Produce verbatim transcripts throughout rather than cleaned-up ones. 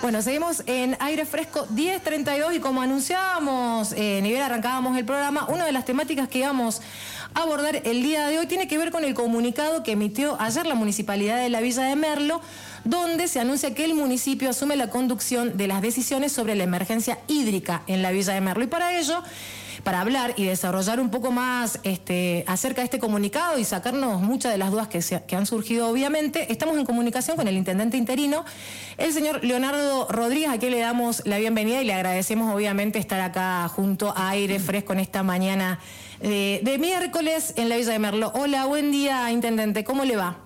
Bueno, seguimos en Aire Fresco diez treinta y dos y como anunciábamos, eh, ni bien arrancábamos el programa, una de las temáticas que íbamos a abordar el día de hoy tiene que ver con el comunicado que emitió ayer la Municipalidad de la Villa de Merlo, donde se anuncia que el municipio asume la conducción de las decisiones sobre la emergencia hídrica en la Villa de Merlo. Y para ello, para hablar y desarrollar un poco más este, acerca de este comunicado y sacarnos muchas de las dudas que, se, que han surgido obviamente, estamos en comunicación con el intendente interino, el señor Leonardo Rodríguez, a quien le damos la bienvenida y le agradecemos obviamente estar acá junto a Aire Fresco en esta mañana de, de miércoles en la Villa de Merlo. Hola, buen día, intendente, ¿cómo le va?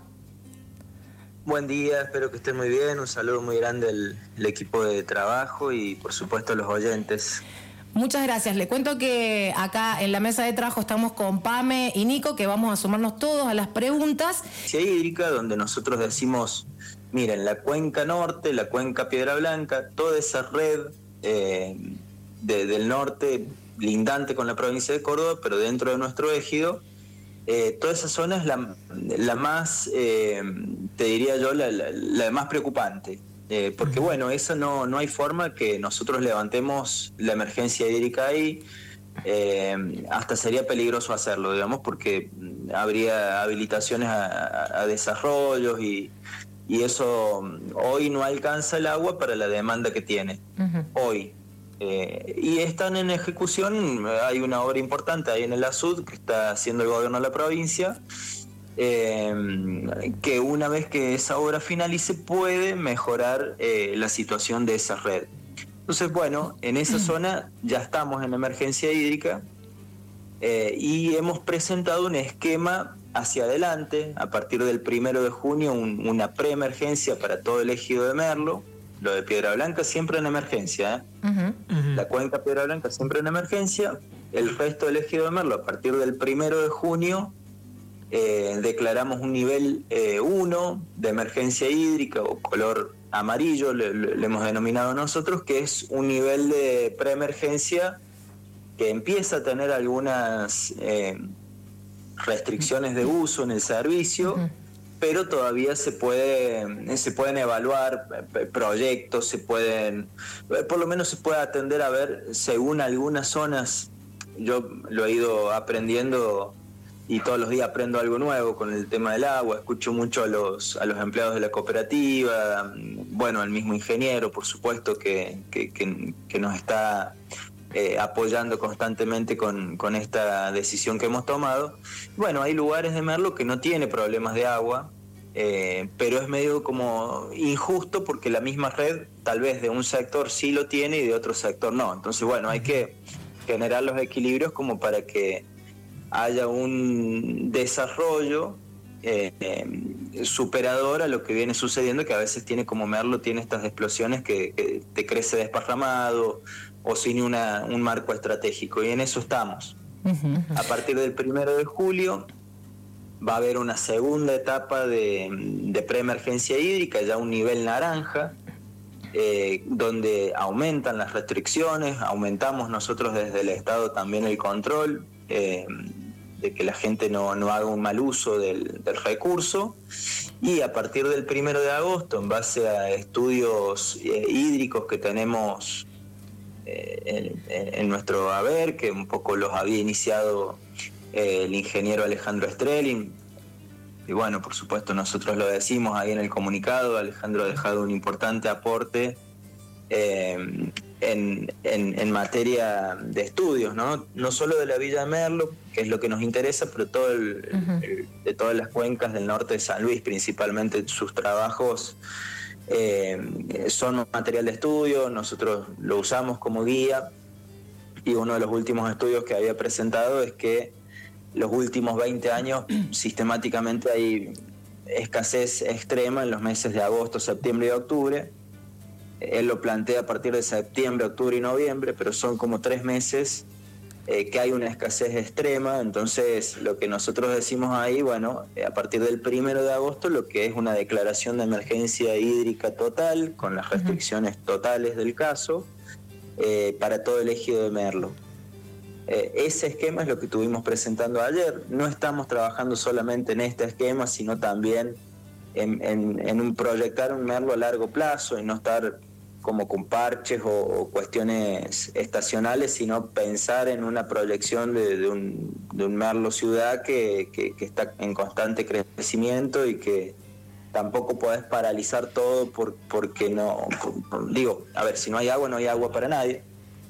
Buen día, espero que estén muy bien, un saludo muy grande al, al equipo de trabajo y por supuesto a los oyentes. Muchas gracias. Le cuento que acá en la mesa de trabajo estamos con Pame y Nico, que vamos a sumarnos todos a las preguntas. Hídrica, donde nosotros decimos, miren, la cuenca norte, la cuenca Piedra Blanca, toda esa red eh, de, del norte, lindante con la provincia de Córdoba, pero dentro de nuestro ejido, eh, toda esa zona es la, la más, eh, te diría yo, la, la, la más preocupante. Eh, porque bueno, eso no, no hay forma que nosotros levantemos la emergencia hídrica ahí, eh, hasta sería peligroso hacerlo, digamos, porque habría habilitaciones a, a desarrollos y, y eso hoy no alcanza el agua para la demanda que tiene, uh-huh. hoy. Eh, y están en ejecución, hay una obra importante ahí en el ASUD que está haciendo el gobierno de la provincia, Eh, que una vez que esa obra finalice puede mejorar eh, la situación de esa red. Entonces, bueno, en esa zona ya estamos en emergencia hídrica eh, y hemos presentado un esquema hacia adelante, a partir del primero de junio, un, una preemergencia para todo el ejido de Merlo. Lo de Piedra Blanca siempre en emergencia, ¿eh? Uh-huh. Uh-huh. La cuenca Piedra Blanca siempre en emergencia, el resto del ejido de Merlo a partir del primero de junio Eh, declaramos un nivel uno eh, de emergencia hídrica o color amarillo, le, le, le hemos denominado nosotros, que es un nivel de preemergencia que empieza a tener algunas eh, restricciones de uso en el servicio, uh-huh. pero todavía se puede se pueden evaluar proyectos, se pueden, por lo menos se puede atender a ver según algunas zonas. Yo lo he ido aprendiendo y todos los días aprendo algo nuevo con el tema del agua, escucho mucho a los a los empleados de la cooperativa, bueno, al mismo ingeniero, por supuesto, que, que, que, que nos está eh, apoyando constantemente con, con esta decisión que hemos tomado. Bueno, hay lugares de Merlo que no tiene problemas de agua, eh, pero es medio como injusto porque la misma red, tal vez de un sector sí lo tiene y de otro sector no. Entonces, bueno, hay que generar los equilibrios como para que haya un desarrollo eh, eh, superador a lo que viene sucediendo, que a veces tiene como Merlo, tiene estas explosiones que, que te crece desparramado o sin una, un marco estratégico, y en eso estamos. Uh-huh. A partir del primero de julio va a haber una segunda etapa de, de preemergencia hídrica, ya un nivel naranja, eh, donde aumentan las restricciones, aumentamos nosotros desde el Estado también el control, eh, de que la gente no, no haga un mal uso del, del recurso, y a partir del primero de agosto, en base a estudios eh, hídricos que tenemos eh, en, en nuestro haber, que un poco los había iniciado eh, el ingeniero Alejandro Strelin, y bueno, por supuesto nosotros lo decimos ahí en el comunicado, Alejandro ha dejado un importante aporte eh, En, en, en materia de estudios, ¿no? No solo de la Villa de Merlo, que es lo que nos interesa, pero todo el, uh-huh. el, de todas las cuencas del norte de San Luis, principalmente sus trabajos eh, son material de estudio, nosotros lo usamos como guía, y uno de los últimos estudios que había presentado es que los últimos veinte años sistemáticamente hay escasez extrema en los meses de agosto, septiembre y octubre. Él lo plantea a partir de septiembre, octubre y noviembre, pero son como tres meses eh, que hay una escasez extrema. Entonces, lo que nosotros decimos ahí, bueno, a partir del primero de agosto, lo que es una declaración de emergencia hídrica total, con las restricciones totales del caso, eh, para todo el ejido de Merlo. Eh, ese esquema es lo que estuvimos presentando ayer. No estamos trabajando solamente en este esquema, sino también en, en, en un proyectar un Merlo a largo plazo y no estar como con parches o, o cuestiones estacionales, sino pensar en una proyección de, de, un, de un Merlo ciudad que, que, que está en constante crecimiento y que tampoco podés paralizar todo por, porque no, por, por, digo, a ver, si no hay agua, no hay agua para nadie,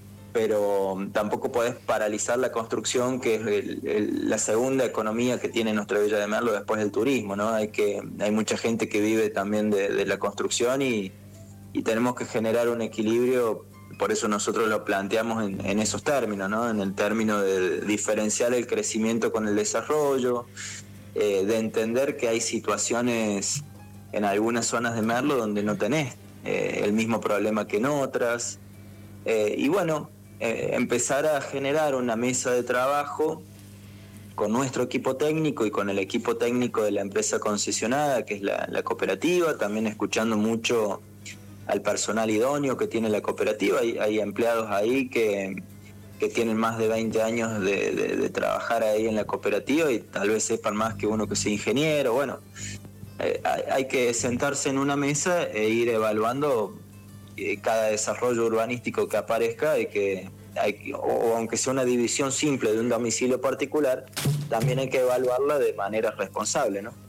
pero tampoco podés paralizar la construcción, que es el, el, la segunda economía que tiene nuestra Villa de Merlo después del turismo, ¿no? Hay que hay mucha gente que vive también de, de la construcción y, y tenemos que generar un equilibrio, por eso nosotros lo planteamos en, en esos términos, ¿no? En el término de diferenciar el crecimiento con el desarrollo, eh, de entender que hay situaciones en algunas zonas de Merlo donde no tenés eh, el mismo problema que en otras, eh, y bueno, Eh, empezar a generar una mesa de trabajo con nuestro equipo técnico y con el equipo técnico de la empresa concesionada, que es la, la cooperativa, también escuchando mucho al personal idóneo que tiene la cooperativa. Hay, hay empleados ahí que, que tienen más de veinte años de, de, de trabajar ahí en la cooperativa y tal vez sepan más que uno que sea ingeniero. Bueno, eh, hay, hay que sentarse en una mesa e ir evaluando cada desarrollo urbanístico que aparezca y que hay, o aunque sea una división simple de un domicilio particular, también hay que evaluarla de manera responsable, ¿no?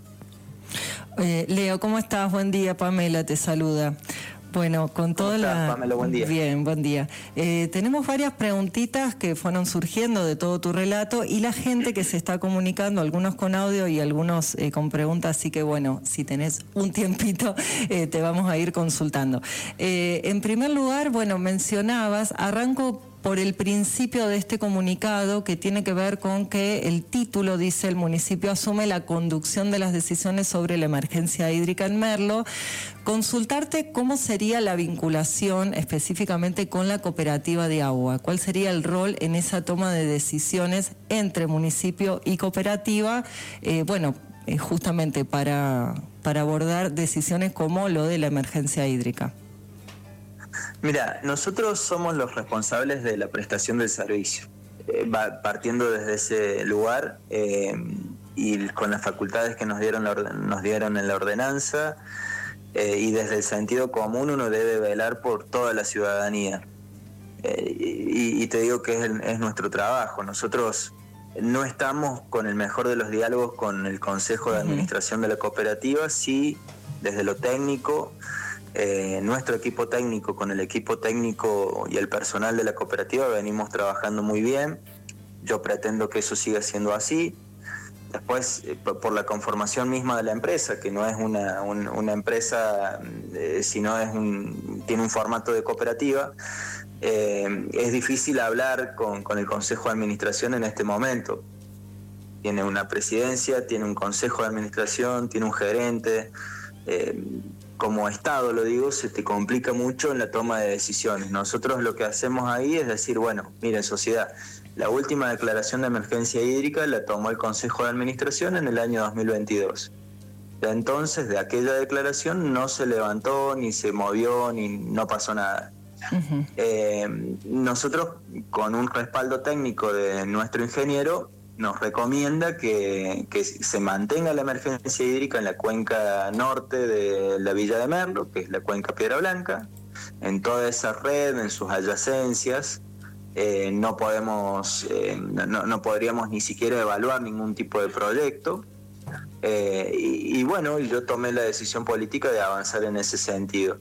Eh, Leo, ¿cómo estás? Buen día, Pamela te saluda. Bueno, con toda ¿Cómo la... estás, Pamela? Buen día. Bien, buen día. Eh, tenemos varias preguntitas que fueron surgiendo de todo tu relato y la gente que se está comunicando, algunos con audio y algunos eh, con preguntas, así que bueno, si tenés un tiempito, eh, te vamos a ir consultando. Eh, en primer lugar, bueno, mencionabas, arranco por el principio de este comunicado que tiene que ver con que el título dice: el municipio asume la conducción de las decisiones sobre la emergencia hídrica en Merlo. Consultarte cómo sería la vinculación específicamente con la cooperativa de agua, cuál sería el rol en esa toma de decisiones entre municipio y cooperativa, eh, bueno, eh, justamente para, para abordar decisiones como lo de la emergencia hídrica. Mira, nosotros somos los responsables de la prestación del servicio, eh, va partiendo desde ese lugar eh, y con las facultades que nos dieron, la nos dieron en la ordenanza eh, y desde el sentido común uno debe velar por toda la ciudadanía. Eh, y, y te digo que es, el, es nuestro trabajo. Nosotros no estamos con el mejor de los diálogos con el Consejo de Administración de la cooperativa, sí desde lo técnico. Eh, nuestro equipo técnico con el equipo técnico y el personal de la cooperativa venimos trabajando muy bien. Yo pretendo que eso siga siendo así. Después, eh, por la conformación misma de la empresa, que no es una, un, una empresa, eh, sino es un, tiene un formato de cooperativa, eh, es difícil hablar con, con el Consejo de Administración en este momento. Tiene una presidencia, tiene un consejo de administración, tiene un gerente. Eh, Como Estado, lo digo, se te complica mucho en la toma de decisiones. Nosotros lo que hacemos ahí es decir, bueno, miren, sociedad, la última declaración de emergencia hídrica la tomó el Consejo de Administración en el año dos mil veintidós. Entonces, de aquella declaración no se levantó, ni se movió, ni no pasó nada. Uh-huh. Eh, nosotros, con un respaldo técnico de nuestro ingeniero, nos recomienda que, que se mantenga la emergencia hídrica en la cuenca norte de la Villa de Merlo, que es la cuenca Piedra Blanca, en toda esa red, en sus adyacencias. Eh, no podemos, eh, no, no podríamos ni siquiera evaluar ningún tipo de proyecto. Eh, y, y bueno, yo tomé la decisión política de avanzar en ese sentido.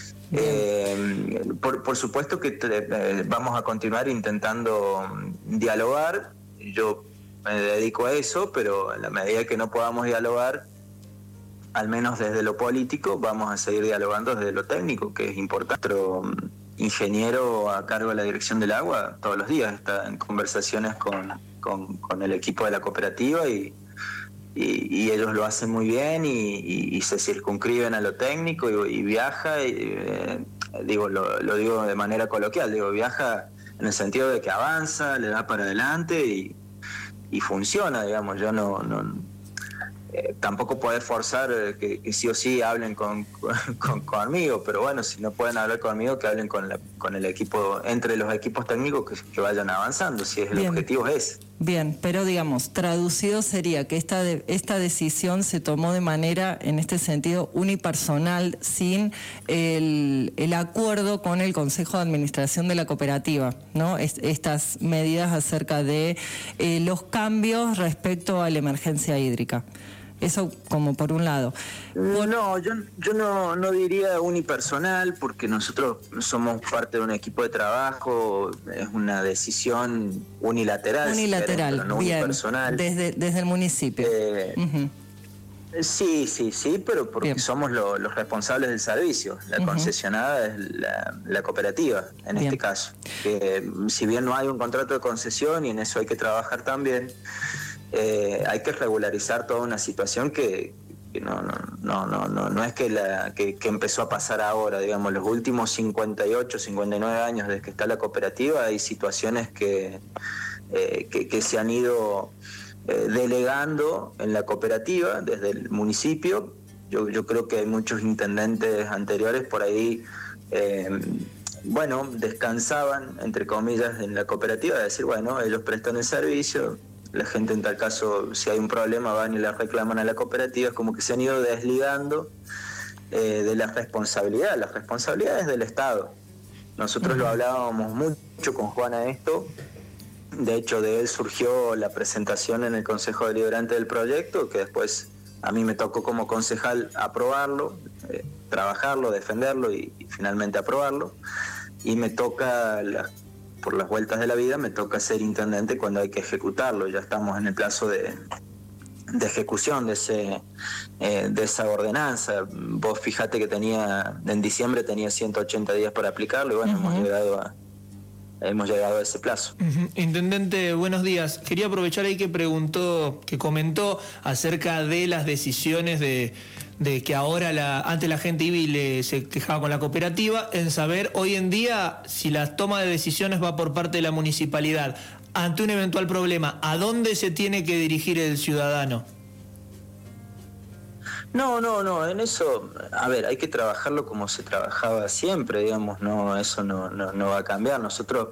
Eh, por, por supuesto que te, vamos a continuar intentando dialogar. Yo me dedico a eso, pero en la medida que no podamos dialogar, al menos desde lo político, vamos a seguir dialogando desde lo técnico, que es importante. Nuestro ingeniero a cargo de la dirección del agua todos los días está en conversaciones con, con, con el equipo de la cooperativa y, y, y ellos lo hacen muy bien y, y, y se circunscriben a lo técnico y, y viaja, y, eh, digo lo, lo digo de manera coloquial, digo viaja en el sentido de que avanza, le da para adelante y y funciona, digamos. Yo no, no eh, tampoco poder forzar eh, que, que sí o sí hablen con, con, conmigo, pero bueno, si no pueden hablar conmigo, que hablen con, la, con el equipo, entre los equipos técnicos que, que vayan avanzando, si es el Bien. objetivo es ese. Bien, pero digamos, traducido sería que esta, de, esta decisión se tomó de manera, en este sentido, unipersonal, sin el, el acuerdo con el Consejo de Administración de la cooperativa, ¿no? Es, estas medidas acerca de eh, los cambios respecto a la emergencia hídrica. Eso como por un lado. No, yo, yo no, no diría unipersonal, porque nosotros somos parte de un equipo de trabajo, es una decisión unilateral. Unilateral, pero no bien, unipersonal. Desde, desde el municipio. Eh, uh-huh. Sí, sí, sí, pero porque bien. somos lo, los responsables del servicio. La uh-huh. concesionada es la, la cooperativa, en bien. este caso. Que si bien no hay un contrato de concesión, y en eso hay que trabajar también, Eh, hay que regularizar toda una situación que, que no, no, no, no, no, no es que, la, que, que empezó a pasar ahora, digamos, los últimos cincuenta y ocho, cincuenta y nueve años desde que está la cooperativa, hay situaciones que, eh, que, que se han ido eh, delegando en la cooperativa desde el municipio. Yo, yo creo que hay muchos intendentes anteriores por ahí, eh, bueno, descansaban, entre comillas, en la cooperativa, de decir, bueno, ellos prestan el servicio, la gente en tal caso, si hay un problema, van y le reclaman a la cooperativa. Es como que se han ido desligando eh, de la responsabilidad. La responsabilidad es del Estado. Nosotros uh-huh. lo hablábamos mucho con Juan a esto. De hecho, de él surgió la presentación en el Consejo Deliberante del proyecto, que después a mí me tocó como concejal aprobarlo, eh, trabajarlo, defenderlo y, y finalmente aprobarlo. Y me toca la por las vueltas de la vida, me toca ser intendente cuando hay que ejecutarlo. Ya estamos en el plazo de, de ejecución de ese eh, de esa ordenanza. Vos fijate que tenía en diciembre tenía ciento ochenta días para aplicarlo y bueno, uh-huh. hemos llegado a hemos llegado a ese plazo. Uh-huh. Intendente, buenos días. Quería aprovechar ahí que preguntó, que comentó acerca de las decisiones de de que ahora la, antes la gente iba y le, se quejaba con la cooperativa, en saber hoy en día si la toma de decisiones va por parte de la municipalidad ante un eventual problema, ¿a dónde se tiene que dirigir el ciudadano? No, no, no, en eso, a ver, hay que trabajarlo como se trabajaba siempre, digamos, no, eso no, no, no va a cambiar. Nosotros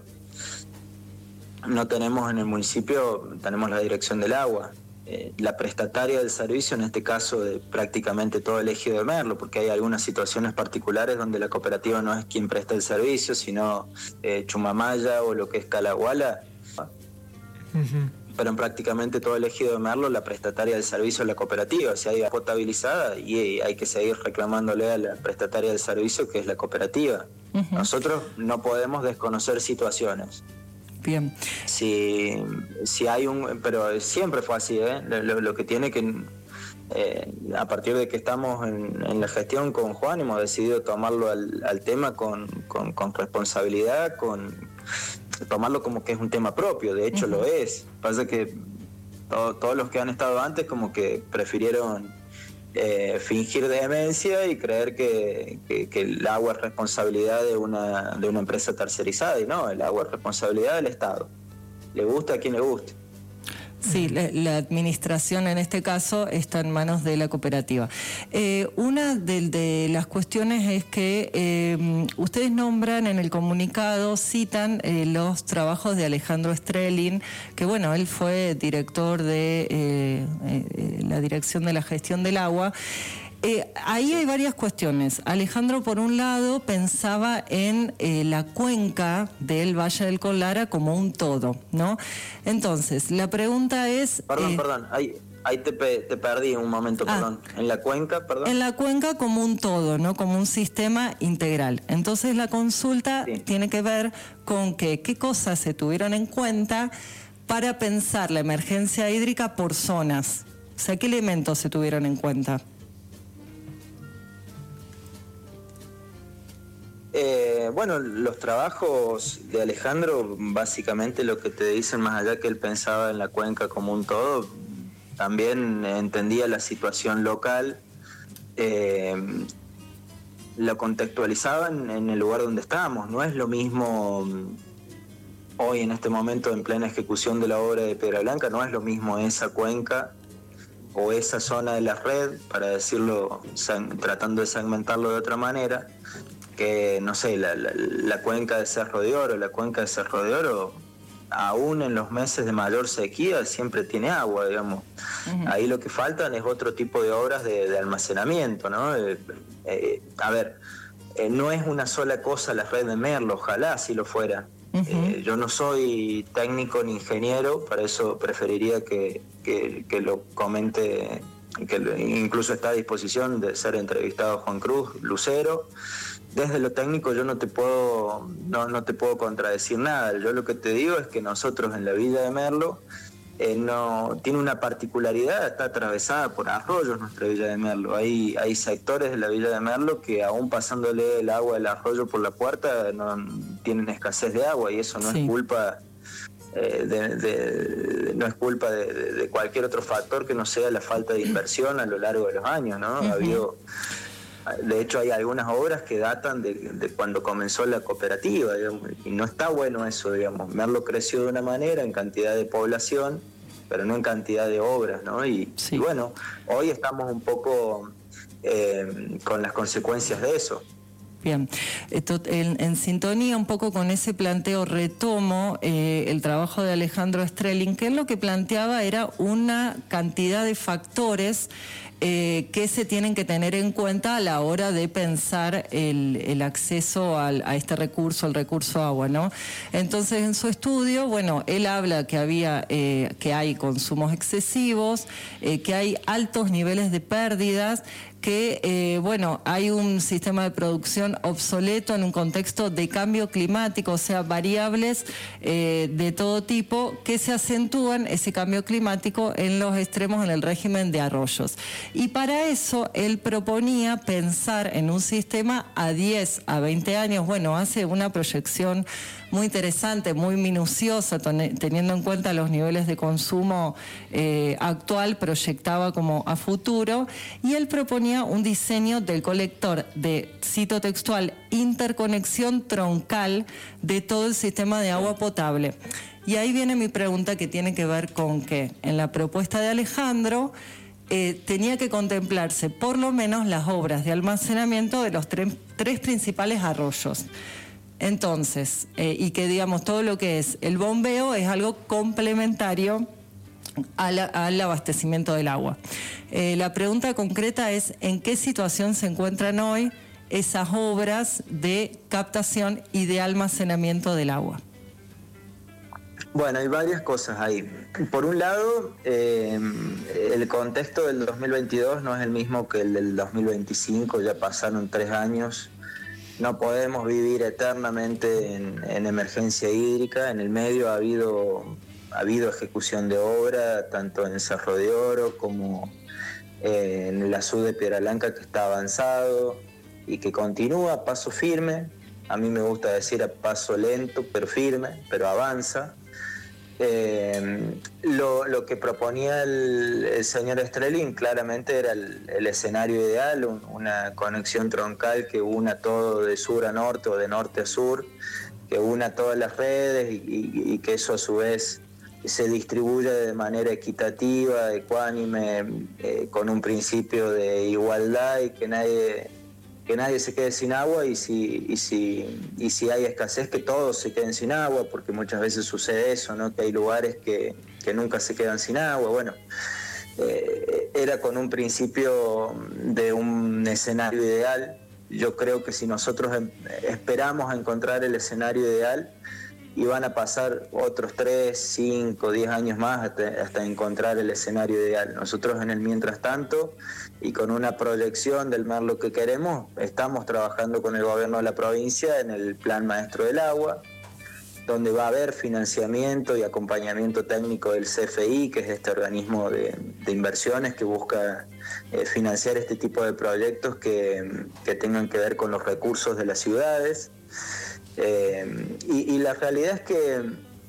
no tenemos en el municipio, tenemos la dirección del agua. Eh, la prestataria del servicio, en este caso de prácticamente todo el ejido de Merlo, porque hay algunas situaciones particulares donde la cooperativa no es quien presta el servicio, sino eh, Chumamaya o lo que es Calaguala. Uh-huh. Pero en prácticamente todo el ejido de Merlo, la prestataria del servicio es la cooperativa. Si hay potabilizada, y hay que seguir reclamándole a la prestataria del servicio, que es la cooperativa. Uh-huh. Nosotros no podemos desconocer situaciones. Bien. Si, si hay un, pero siempre fue así, ¿eh? Lo, lo que tiene que, eh, a partir de que estamos en, en la gestión con Juan, hemos decidido tomarlo al, al tema con, con, con responsabilidad, con tomarlo como que es un tema propio. De hecho, uh-huh. lo es. Pasa que todo, todos los que han estado antes como que prefirieron Eh, fingir demencia y creer que, que, que el agua es responsabilidad de una, de una empresa tercerizada, y no, el agua es responsabilidad del Estado. Le gusta a quien le guste. Sí, la, la administración en este caso está en manos de la cooperativa. Eh, una de, de las cuestiones es que eh, ustedes nombran en el comunicado, citan eh, los trabajos de Alejandro Strelin, que bueno, él fue director de eh, eh, la Dirección de la Gestión del Agua. Eh, ahí hay varias cuestiones. Alejandro, por un lado, pensaba en eh, la cuenca del Valle del Colara como un todo, ¿no? Entonces, la pregunta es... Perdón, eh, perdón, ahí, ahí te, te perdí un momento, ah, perdón. ¿En la cuenca, perdón? En la cuenca como un todo, ¿no? Como un sistema integral. Entonces, la consulta sí. tiene que ver con que, qué cosas se tuvieron en cuenta para pensar la emergencia hídrica por zonas. O sea, ¿qué elementos se tuvieron en cuenta? Eh, bueno, los trabajos de Alejandro, básicamente lo que te dicen, más allá que él pensaba en la cuenca como un todo, también entendía la situación local, eh, lo contextualizaban en el lugar donde estábamos. No es lo mismo hoy, en este momento, en plena ejecución de la obra de Piedra Blanca, no es lo mismo esa cuenca o esa zona de la red, para decirlo, tratando de segmentarlo de otra manera, que, no sé, la, la, la cuenca de Cerro de Oro. La cuenca de Cerro de Oro aún en los meses de mayor sequía siempre tiene agua, digamos. Uh-huh. Ahí lo que faltan es otro tipo de obras de, de almacenamiento, ¿no? Eh, eh, a ver, eh, no es una sola cosa la red de Merlo, ojalá si lo fuera. Uh-huh. Eh, yo no soy técnico ni ingeniero, para eso preferiría que, que, que lo comente, que lo, incluso está a disposición de ser entrevistado Juan Cruz Lucero. Desde lo técnico yo no te puedo no, no te puedo contradecir nada. Yo lo que te digo es que nosotros en la Villa de Merlo eh, no tiene una particularidad, está atravesada por arroyos nuestra Villa de Merlo. Hay, hay sectores de la Villa de Merlo que aún pasándole el agua del arroyo por la puerta no tienen escasez de agua, y eso no sí. es culpa eh, de, de, de, no es culpa de, de, de cualquier otro factor que no sea la falta de inversión a lo largo de los años, ¿no? Uh-huh. Ha habido De hecho, hay algunas obras que datan de, de cuando comenzó la cooperativa, digamos, y no está bueno eso, digamos. Merlo creció de una manera en cantidad de población, pero no en cantidad de obras, ¿no? Y, sí. y bueno, hoy estamos un poco eh, con las consecuencias de eso. Bien, esto, en, en sintonía un poco con ese planteo retomo eh, el trabajo de Alejandro Strelin, que él lo que planteaba era una cantidad de factores eh, que se tienen que tener en cuenta a la hora de pensar el, el acceso al, a este recurso, el recurso agua, ¿no? Entonces, en su estudio, bueno, él habla que había, eh, que hay consumos excesivos, eh, que hay altos niveles de pérdidas, que, eh, bueno, hay un sistema de producción obsoleto en un contexto de cambio climático, o sea, variables eh, de todo tipo que se acentúan ese cambio climático en los extremos en el régimen de arroyos. Y para eso él proponía pensar en un sistema a diez, a veinte años, bueno, hace una proyección muy interesante, muy minuciosa, teniendo en cuenta los niveles de consumo eh, actual, proyectaba como a futuro, y él proponía un diseño del colector de, cito textual, interconexión troncal de todo el sistema de agua potable. Y ahí viene mi pregunta, que tiene que ver con que en la propuesta de Alejandro eh, tenía que contemplarse por lo menos las obras de almacenamiento de los tre- tres principales arroyos. Entonces, eh, y que digamos todo lo que es el bombeo es algo complementario al, al abastecimiento del agua. Eh, la pregunta concreta es: ¿en qué situación se encuentran hoy esas obras de captación y de almacenamiento del agua? Bueno, hay varias cosas ahí. Por un lado, eh, el contexto del dos mil veintidós no es el mismo que el del dos mil veinticinco, ya pasaron tres años. No podemos vivir eternamente en, en emergencia hídrica. En el medio ha habido, ha habido ejecución de obra, tanto en el Cerro de Oro como eh, en el azul de Piedra Blanca, que está avanzado y que continúa a paso firme. A mí me gusta decir a paso lento, pero firme, pero avanza. Eh, lo, lo que proponía el, el señor Strelin claramente era el, el escenario ideal, un, una conexión troncal que una todo de sur a norte o de norte a sur, que una todas las redes y, y, y que eso a su vez se distribuya de manera equitativa, ecuánime, eh, con un principio de igualdad, y que nadie... que nadie se quede sin agua, y si, y, si, y si hay escasez, que todos se queden sin agua, porque muchas veces sucede eso, ¿no? Que hay lugares que, que nunca se quedan sin agua. Bueno, eh, era con un principio de un escenario ideal. Yo creo que si nosotros esperamos a encontrar el escenario ideal, y van a pasar otros tres, cinco, diez años más hasta, hasta encontrar el escenario ideal. Nosotros en el mientras tanto, y con una proyección del Merlo que queremos, estamos trabajando con el gobierno de la provincia en el Plan Maestro del Agua, donde va a haber financiamiento y acompañamiento técnico del C F I, que es este organismo de, de inversiones que busca eh, financiar este tipo de proyectos que, que tengan que ver con los recursos de las ciudades. Eh, y, y la realidad es que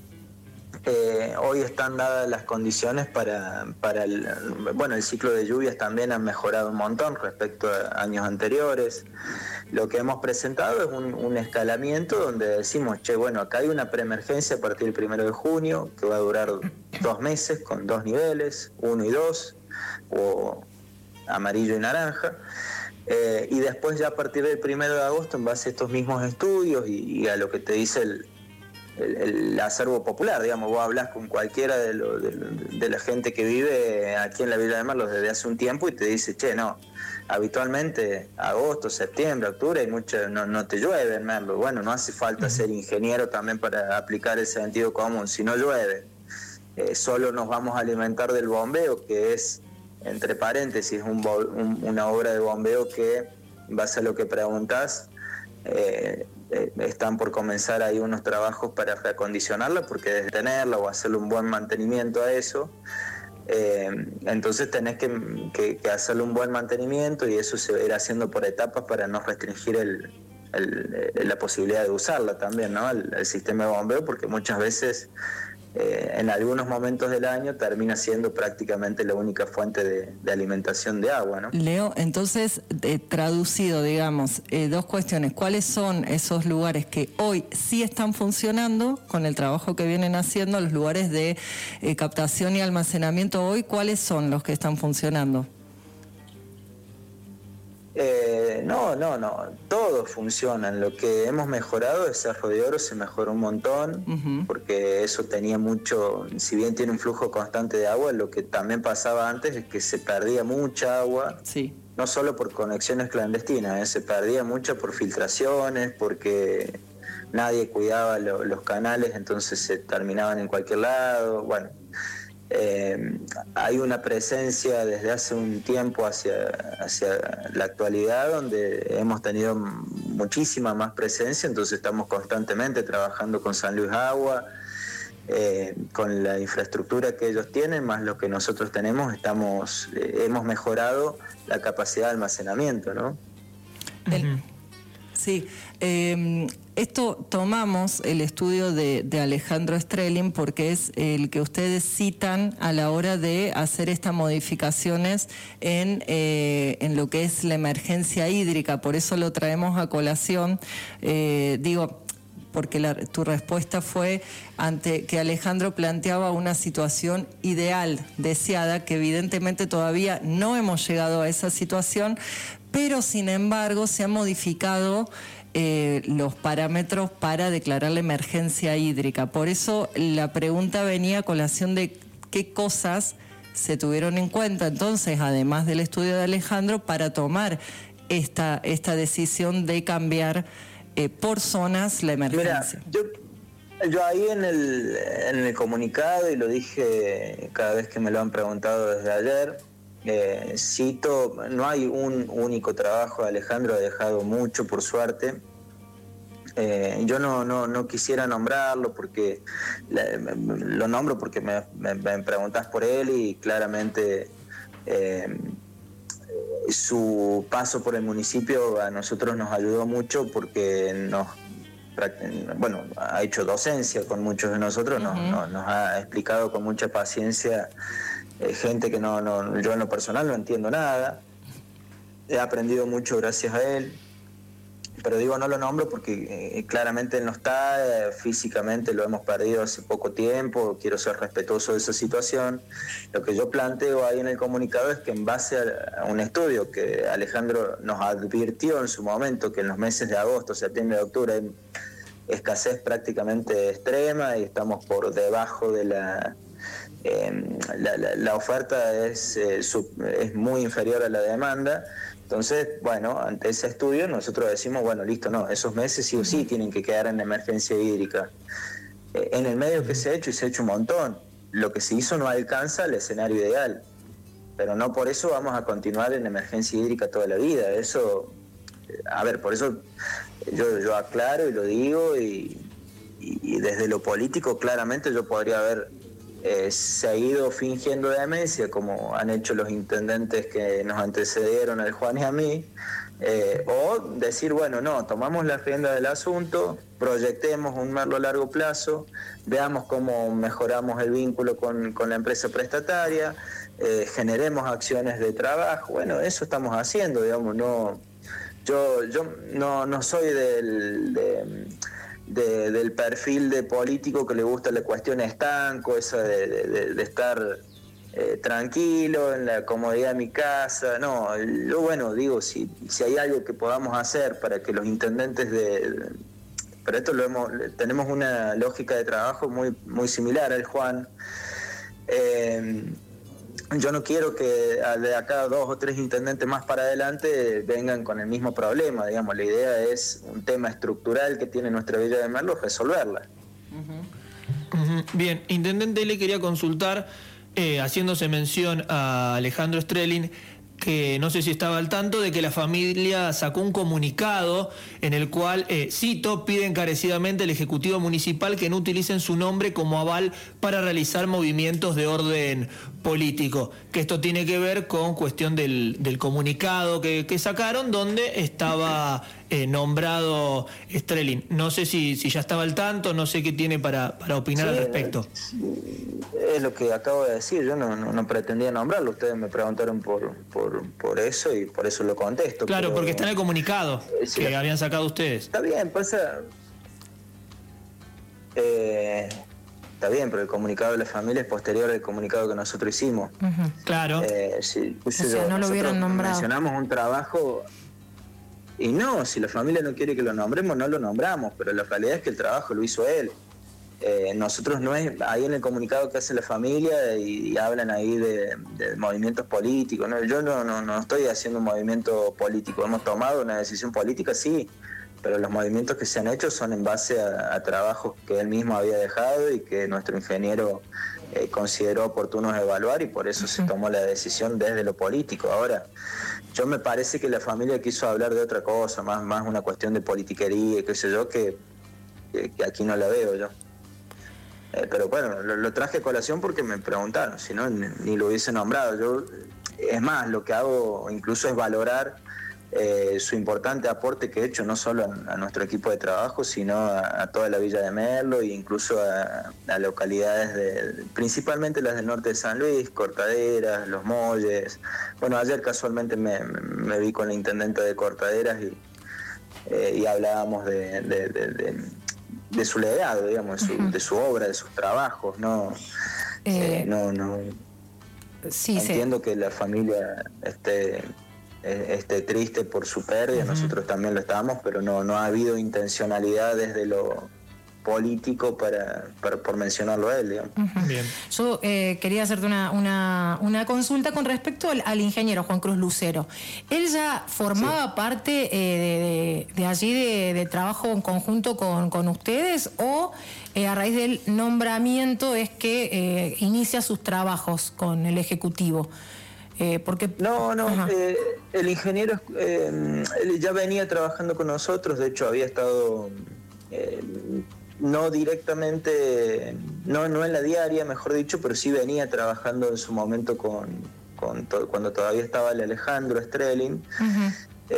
eh, hoy están dadas las condiciones para, para el, bueno, el ciclo de lluvias también ha mejorado un montón respecto a años anteriores. Lo que hemos presentado es un, un escalamiento donde decimos, che, bueno, acá hay una preemergencia a partir del primero de junio que va a durar dos meses con dos niveles, uno y dos, o amarillo y naranja. Eh, y después ya a partir del primero de agosto, en base a estos mismos estudios y, y a lo que te dice el, el, el acervo popular, digamos. Vos hablás con cualquiera de, lo, de, de la gente que vive aquí en la Villa de Merlo desde hace un tiempo y te dice, che, no, habitualmente agosto, septiembre, octubre hay mucho, no, no te llueve en Merlo. Bueno, no hace falta ser ingeniero también para aplicar el sentido común. Si no llueve, eh, solo nos vamos a alimentar del bombeo, que es, entre paréntesis, un, un, una obra de bombeo que, en base a lo que preguntas, eh, eh, están por comenzar ahí unos trabajos para reacondicionarla, porque desde tenerla o hacerle un buen mantenimiento a eso, eh, entonces tenés que, que, que hacerle un buen mantenimiento, y eso se va a ir haciendo por etapas para no restringir el, el, el, la posibilidad de usarla también, ¿no? el, el sistema de bombeo, porque muchas veces Eh, en algunos momentos del año termina siendo prácticamente la única fuente de, de alimentación de agua, ¿no? Leo, entonces, eh, traducido, digamos, eh, dos cuestiones. ¿Cuáles son esos lugares que hoy sí están funcionando con el trabajo que vienen haciendo, los lugares de eh, captación y almacenamiento hoy? ¿Cuáles son los que están funcionando? Eh, no, no, no, todos funcionan. Lo que hemos mejorado es Cerro de Oro, se mejoró un montón, uh-huh. porque eso tenía mucho, si bien tiene un flujo constante de agua, lo que también pasaba antes es que se perdía mucha agua, sí. no solo por conexiones clandestinas, eh, se perdía mucha por filtraciones, porque nadie cuidaba lo, los canales, entonces se terminaban en cualquier lado, bueno. Eh, hay una presencia desde hace un tiempo hacia, hacia la actualidad donde hemos tenido muchísima más presencia, entonces estamos constantemente trabajando con San Luis Agua, eh, con la infraestructura que ellos tienen, más lo que nosotros tenemos, estamos eh, hemos mejorado la capacidad de almacenamiento, ¿no? El, sí, eh, esto tomamos el estudio de, de Alejandro Strelin porque es el que ustedes citan a la hora de hacer estas modificaciones en, eh, en lo que es la emergencia hídrica, por eso lo traemos a colación, eh, digo, porque la, tu respuesta fue ante que Alejandro planteaba una situación ideal, deseada, que evidentemente todavía no hemos llegado a esa situación, pero sin embargo se han modificado Eh, los parámetros para declarar la emergencia hídrica. Por eso la pregunta venía a colación de qué cosas se tuvieron en cuenta entonces, además del estudio de Alejandro, para tomar esta, esta decisión de cambiar eh, por zonas la emergencia. Mira, yo, yo ahí en el, en el comunicado, y lo dije cada vez que me lo han preguntado desde ayer, Eh, cito, no hay un único trabajo, Alejandro ha dejado mucho, por suerte. Eh, yo no, no, no quisiera nombrarlo porque la, lo nombro porque me, me, me preguntás por él, y claramente eh, su paso por el municipio a nosotros nos ayudó mucho, porque nos, bueno, ha hecho docencia con muchos de nosotros, uh-huh. nos, nos, nos ha explicado con mucha paciencia. Eh, gente que no, no, yo en lo personal no entiendo nada, he aprendido mucho gracias a él, pero digo, no lo nombro porque eh, claramente él no está, eh, físicamente lo hemos perdido hace poco tiempo, quiero ser respetuoso de esa situación. Lo que yo planteo ahí en el comunicado es que en base a, a un estudio que Alejandro nos advirtió en su momento, que en los meses de agosto, septiembre y octubre hay escasez prácticamente extrema y estamos por debajo de la... Eh, la, la, la oferta es, eh, sub, es muy inferior a la demanda, entonces, bueno, ante ese estudio nosotros decimos, bueno, listo, no, esos meses sí o sí tienen que quedar en emergencia hídrica. Eh, en el medio que se ha hecho, y se ha hecho un montón, lo que se hizo no alcanza el escenario ideal, pero no por eso vamos a continuar en emergencia hídrica toda la vida, eso, a ver, por eso yo, yo aclaro y lo digo, y, y, y desde lo político claramente yo podría haber Eh, seguido fingiendo demencia, como han hecho los intendentes que nos antecedieron, al Juan y a mí, eh, o decir, bueno, no, tomamos la rienda del asunto, proyectemos un Merlo a largo plazo, veamos cómo mejoramos el vínculo con, con la empresa prestataria, eh, generemos acciones de trabajo. Bueno, eso estamos haciendo, digamos, no, yo, yo no, no soy del... De, De, del perfil de político que le gusta la cuestión estanco, esa de, de, de estar eh, tranquilo en la comodidad de mi casa. No, yo bueno, digo, si, si hay algo que podamos hacer para que los intendentes de, pero esto lo hemos, tenemos una lógica de trabajo muy, muy similar al Juan. Eh, yo no quiero que de acá dos o tres intendentes más para adelante vengan con el mismo problema, digamos, la idea es un tema estructural que tiene nuestra Villa de Merlo, resolverla. Uh-huh. Uh-huh. Bien, intendente, le quería consultar, eh, haciéndose mención a Alejandro Strelin, que no sé si estaba al tanto de que la familia sacó un comunicado en el cual, eh, cito, pide encarecidamente al Ejecutivo Municipal que no utilicen su nombre como aval para realizar movimientos de orden político. Que esto tiene que ver con cuestión del, del comunicado que, que sacaron, donde estaba eh, nombrado Strelin. No sé si, si ya estaba al tanto, no sé qué tiene para, para opinar sí, al respecto. Es lo que acabo de decir, yo no, no, no pretendía nombrarlo, ustedes me preguntaron por, por, por eso y por eso lo contesto. Claro, pero, porque está en el comunicado eh, sí, que habían sacado ustedes. Está bien, pasa... Eh, está bien, pero el comunicado de la familia es posterior al comunicado que nosotros hicimos. Uh-huh. Claro. Eh, sí, o sea, yo, no lo hubieran nombrado. Mencionamos un trabajo... Y no, si la familia no quiere que lo nombremos, no lo nombramos, pero la realidad es que el trabajo lo hizo él. Eh, nosotros no es, ahí en el comunicado que hace la familia y, y hablan ahí de, de movimientos políticos, ¿no? Yo no, no, no estoy haciendo un movimiento político, hemos tomado una decisión política, sí, pero los movimientos que se han hecho son en base a, a trabajos que él mismo había dejado y que nuestro ingeniero eh, consideró oportunos evaluar y por eso se tomó la decisión desde lo político. Ahora, yo me parece que la familia quiso hablar de otra cosa, más, más una cuestión de politiquería, qué sé yo, que, que, que aquí no la veo yo. Eh, pero bueno, lo, lo traje a colación porque me preguntaron, si no, ni, ni lo hubiese nombrado. Yo, es más, lo que hago incluso es valorar eh, su importante aporte que he hecho, no solo a, a nuestro equipo de trabajo, sino a, a toda la Villa de Merlo e incluso a, a localidades, de, principalmente las del norte de San Luis, Cortaderas, Los Molles. Bueno, ayer casualmente me, me vi con la intendente de Cortaderas y, eh, y hablábamos de... de, de, de de su legado, digamos, de su, uh-huh. de su obra, de sus trabajos, no, eh, eh, no, no. Sí, entiendo sí. que la familia esté, esté triste por su pérdida, uh-huh. nosotros también lo estamos, pero no, no ha habido intencionalidad desde lo político para, para por mencionarlo a él, digamos. Uh-huh. Bien. Yo eh, quería hacerte una, una, una consulta con respecto al, al ingeniero Juan Cruz Lucero. ¿Él ya formaba sí. parte eh, de, de, de allí de, de trabajo en conjunto con, con ustedes o eh, a raíz del nombramiento es que eh, inicia sus trabajos con el Ejecutivo? Eh, porque No, no, eh, el ingeniero eh, él ya venía trabajando con nosotros, de hecho había estado... Eh, no directamente, no, no en la diaria, mejor dicho, pero sí venía trabajando en su momento con, con to, cuando todavía estaba el Alejandro Strelin. Uh-huh.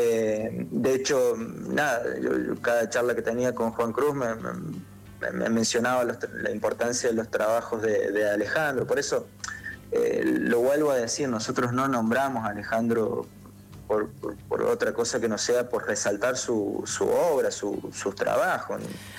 Eh, de hecho, nada, yo, yo cada charla que tenía con Juan Cruz me, me, me mencionaba los, la importancia de los trabajos de, de Alejandro. Por eso, eh, lo vuelvo a decir, nosotros no nombramos a Alejandro por, por, por otra cosa que no sea por resaltar su, su obra, su, sus trabajos.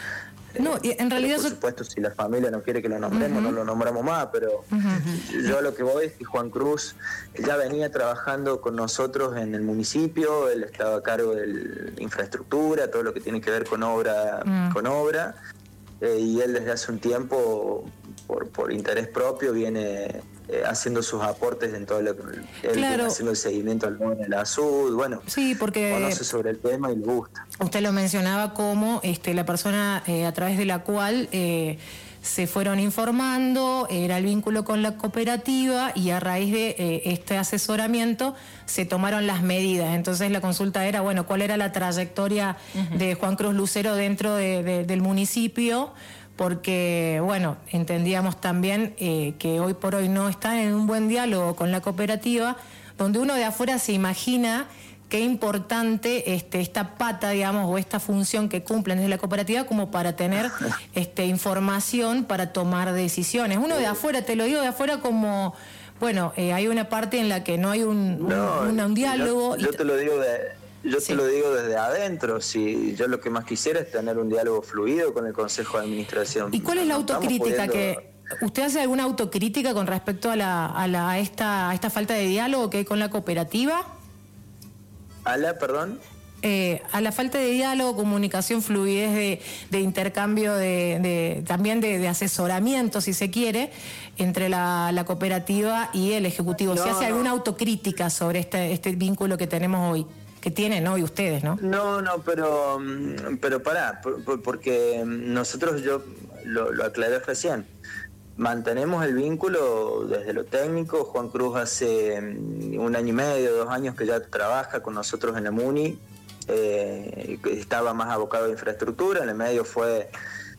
No, y en realidad... Pero por supuesto, si la familia no quiere que lo nombremos, uh-huh. no lo nombramos más, pero uh-huh. yo lo que voy es que Juan Cruz ya venía trabajando con nosotros en el municipio, él estaba a cargo de la infraestructura, todo lo que tiene que ver con obra, uh-huh. con obra eh, y él desde hace un tiempo, por, por interés propio, viene... Eh, haciendo sus aportes en todo lo que claro. haciendo el seguimiento al móvil de la S U D, bueno, sí, porque conoce sobre el tema y le gusta. Usted lo mencionaba como este, la persona eh, a través de la cual eh, se fueron informando, era el vínculo con la cooperativa y a raíz de eh, este asesoramiento se tomaron las medidas. Entonces la consulta era, bueno, ¿cuál era la trayectoria uh-huh. de Juan Cruz Lucero dentro de, de, del municipio? Porque, bueno, entendíamos también eh, que hoy por hoy no están en un buen diálogo con la cooperativa, donde uno de afuera se imagina qué importante este, esta pata, digamos, o esta función que cumplen desde la cooperativa como para tener este, información para tomar decisiones. Uno de afuera, te lo digo de afuera como, bueno, eh, hay una parte en la que no hay un, no, un, un diálogo. Yo, yo te lo digo de... Yo sí. te lo digo desde adentro, si yo lo que más quisiera es tener un diálogo fluido con el Consejo de Administración. ¿Y cuál es la autocrítica? que ¿Usted hace alguna autocrítica con respecto a, la, a, la, a, esta, a esta falta de diálogo que hay con la cooperativa? ¿A la, perdón? Eh, a la falta de diálogo, comunicación, fluidez de, de intercambio, de, de, también de, de asesoramiento, si se quiere, entre la, la cooperativa y el Ejecutivo. No, ¿Se hace no. alguna autocrítica sobre este, este vínculo que tenemos hoy? Que tienen hoy ustedes, ¿no? No, no, pero, pero pará, por, por, porque nosotros, yo lo, lo aclaré recién, mantenemos el vínculo desde lo técnico. Juan Cruz hace un año y medio, dos años que ya trabaja con nosotros en la MUNI. Eh, estaba más abocado a infraestructura, en el medio fue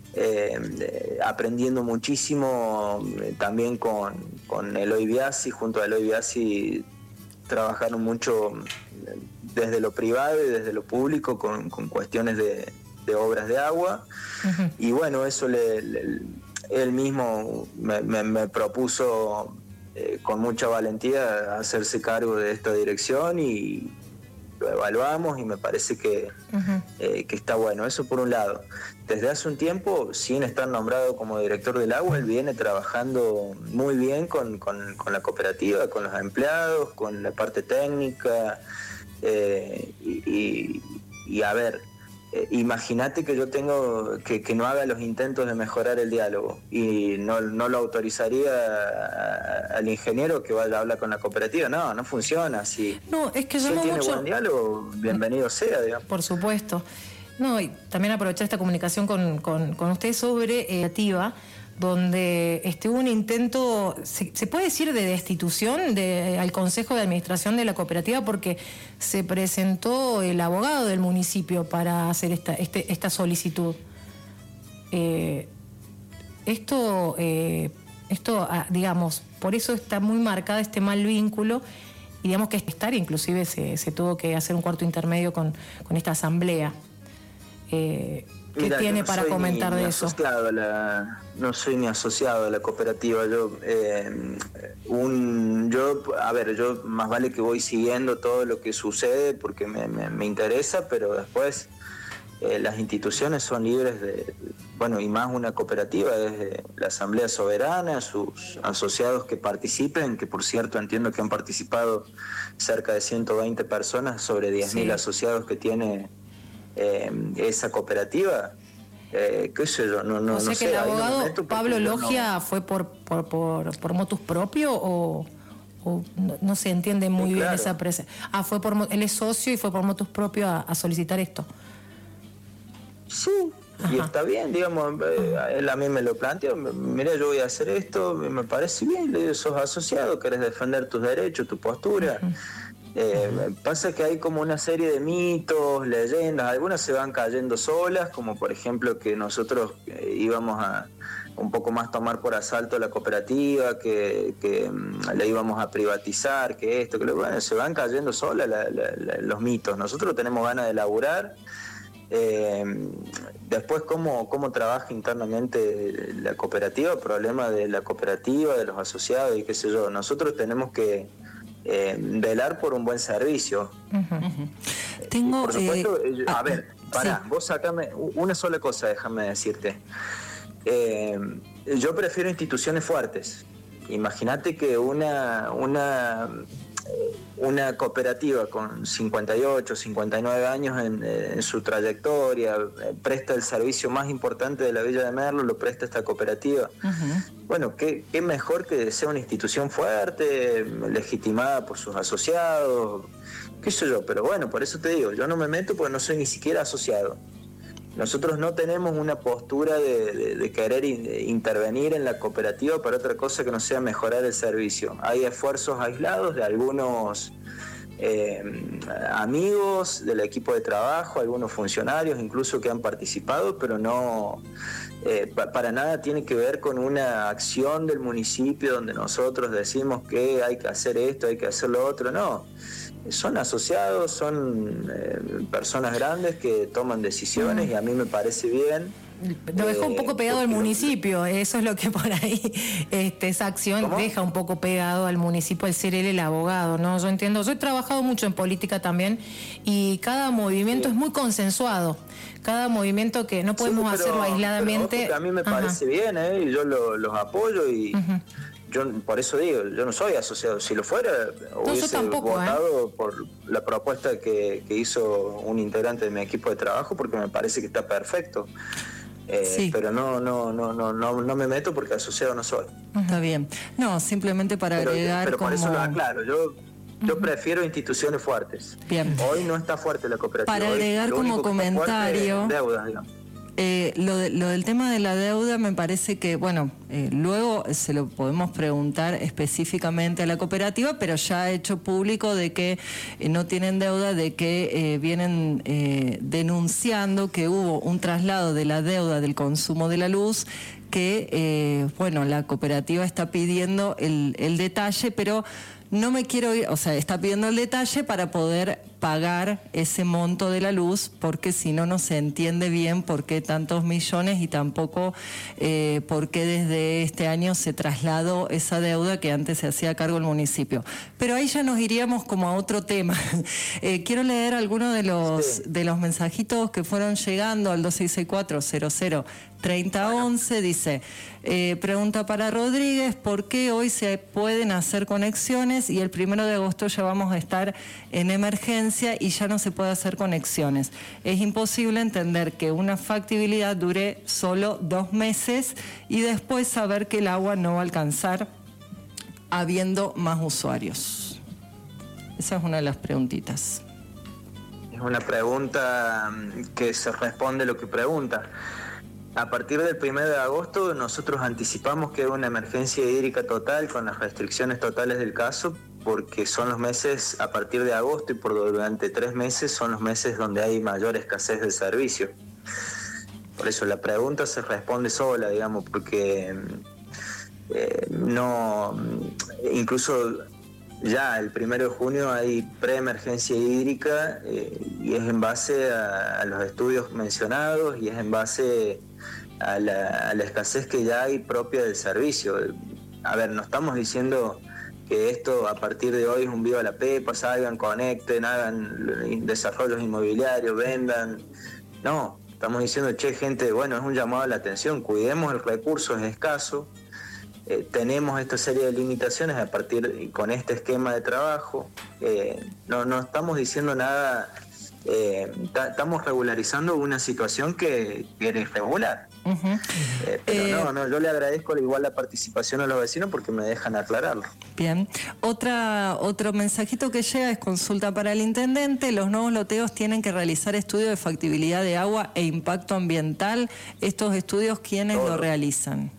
eh, aprendiendo muchísimo eh, también con, con Eloy Biasi. Junto a Eloy Biasi trabajaron mucho desde lo privado y desde lo público con, con cuestiones de, de obras de agua. Uh-huh. Y bueno, eso le, le, él mismo me, me, me propuso eh, con mucha valentía hacerse cargo de esta dirección, y lo evaluamos y me parece que, uh-huh. eh, que está bueno. Eso por un lado. Desde hace un tiempo, sin estar nombrado como director del agua, él viene trabajando muy bien con, con, con la cooperativa, con los empleados, con la parte técnica. Eh, y, y, y a ver, eh, imagínate que yo tengo que, que no haga los intentos de mejorar el diálogo y no, no lo autorizaría a, a, al ingeniero que vaya a hablar con la cooperativa. No, no funciona así. No, es que si él tiene mucho... buen diálogo, bienvenido sea, digamos. Por supuesto. No, y también aprovechar esta comunicación con, con, con usted sobre eh, activa, donde este, hubo un intento, se, se puede decir, de destitución de, al Consejo de Administración de la cooperativa, porque se presentó el abogado del municipio para hacer esta, este, esta solicitud. Eh, esto, eh, esto, digamos, por eso está muy marcado este mal vínculo, y digamos que estar, inclusive se, se tuvo que hacer un cuarto intermedio con, con esta asamblea. Eh, ¿Qué Mira, tiene no para comentar ni, de ni eso? A la, no soy ni asociado a la cooperativa. Yo, eh, un, yo, a ver, yo más vale que voy siguiendo todo lo que sucede porque me, me, me interesa, pero después eh, las instituciones son libres de, bueno, y más una cooperativa, desde la Asamblea Soberana, sus asociados que participen, que por cierto entiendo que han participado cerca de ciento veinte personas sobre diez mil sí. asociados que tiene Eh, esa cooperativa, eh, qué sé yo, no, no, o sea no que sé, el abogado Pablo Logia no... fue por, por, por, por motus propio o, o no, no se entiende muy sí, bien claro. esa presa. Ah, fue por, él es socio y fue por motus propio a, a solicitar esto. Sí, Ajá. y está bien, digamos, eh, él a mí me lo planteó, mira, yo voy a hacer esto, me parece bien, le digo, sos asociado, querés defender tus derechos, tu postura. Uh-huh. Eh, pasa que hay como una serie de mitos, leyendas, algunas se van cayendo solas, como por ejemplo que nosotros eh, íbamos a un poco más tomar por asalto la cooperativa, que, que um, la íbamos a privatizar, que esto, que lo bueno, se van cayendo solas la, la, la, los mitos. Nosotros tenemos ganas de laburar. Eh, después cómo, cómo trabaja internamente la cooperativa, problema de la cooperativa, de los asociados y qué sé yo. Nosotros tenemos que Eh, velar por un buen servicio. Uh-huh. Tengo, por supuesto, eh, a ver, pará, sí. vos sacame una sola cosa, déjame decirte. Eh, yo prefiero instituciones fuertes. Imagínate que una, una, una cooperativa con cincuenta y ocho, cincuenta y nueve años en, en su trayectoria, eh, presta el servicio más importante de la Villa de Merlo, lo presta esta cooperativa. Uh-huh. Bueno, ¿qué, qué mejor que sea una institución fuerte, legitimada por sus asociados, qué sé yo, pero bueno, por eso te digo, yo no me meto porque no soy ni siquiera asociado. Nosotros no tenemos una postura de, de, de querer in, de intervenir en la cooperativa para otra cosa que no sea mejorar el servicio. Hay esfuerzos aislados de algunos eh, amigos del equipo de trabajo, algunos funcionarios incluso que han participado, pero no... Eh, pa, para nada tiene que ver con una acción del municipio donde nosotros decimos que hay que hacer esto, hay que hacer lo otro, no. Son asociados, son eh, personas grandes que toman decisiones mm. y a mí me parece bien. Lo dejó eh, un poco pegado al municipio, eso es lo que por ahí, este, esa acción ¿Cómo? deja un poco pegado al municipio, al ser él el abogado, ¿no? Yo entiendo, yo he trabajado mucho en política también y cada movimiento sí. es muy consensuado, cada movimiento que no podemos sí, pero, hacerlo aisladamente. Pero, a mí me Ajá. parece bien, ¿eh? Y yo lo, los apoyo y... Uh-huh. yo por eso digo, yo no soy asociado. Si lo fuera, no, hubiese tampoco, votado ¿eh? por la propuesta que, que hizo un integrante de mi equipo de trabajo, porque me parece que está perfecto. Eh, sí. Pero no, no, no, no, no, no me meto porque asociado no soy. Está bien. No, simplemente para pero, agregar pero por como... eso lo aclaro. Yo Yo uh-huh. prefiero instituciones fuertes. Bien. Hoy no está fuerte la cooperativa. Para agregar Hoy, como comentario, deudas, digamos. Eh, lo, de, lo del tema de la deuda me parece que, bueno, eh, luego se lo podemos preguntar específicamente a la cooperativa, pero ya ha hecho público de que eh, no tienen deuda, de que eh, vienen eh, denunciando que hubo un traslado de la deuda del consumo de la luz, que, eh, bueno, la cooperativa está pidiendo el, el detalle, pero no me quiero ir, o sea, está pidiendo el detalle para poder pagar ese monto de la luz, porque si no, no se entiende bien por qué tantos millones y tampoco eh, por qué desde este año se trasladó esa deuda que antes se hacía cargo el municipio. Pero ahí ya nos iríamos como a otro tema. eh, quiero leer algunos de los, sí. de los mensajitos que fueron llegando al dos seis seis cuatro cero cero treinta once. Dice, eh, pregunta para Rodríguez, ¿por qué hoy se pueden hacer conexiones y el primero de agosto ya vamos a estar en emergencia y ya no se puede hacer conexiones? Es imposible entender que una factibilidad dure solo dos meses y después saber que el agua no va a alcanzar habiendo más usuarios. Esa es una de las preguntitas. Es una pregunta que se responde lo que pregunta. A partir del primero de agosto nosotros anticipamos que es una emergencia hídrica total con las restricciones totales del caso, porque son los meses a partir de agosto y por durante tres meses son los meses donde hay mayor escasez de servicio. Por eso la pregunta se responde sola, digamos, porque eh, no, incluso ya el primero de junio hay preemergencia hídrica eh, y es en base a, a los estudios mencionados y es en base a la, a la escasez que ya hay propia del servicio. A ver, no estamos diciendo que esto a partir de hoy es un viva la pepa, salgan, conecten, hagan desarrollos inmobiliarios, vendan. No, estamos diciendo, che, gente, bueno, es un llamado a la atención, cuidemos el recurso, es escaso. Eh, tenemos esta serie de limitaciones a partir con este esquema de trabajo. Eh, no, no estamos diciendo nada, eh, estamos regularizando una situación que, que era irregular. Uh-huh. eh, pero eh, no, no, yo le agradezco igual la participación a los vecinos porque me dejan aclararlo. Bien. Otra, otro mensajito que llega es consulta para el intendente. Los nuevos loteos tienen que realizar estudios de factibilidad de agua e impacto ambiental. ¿Estos estudios quiénes Todo. lo realizan?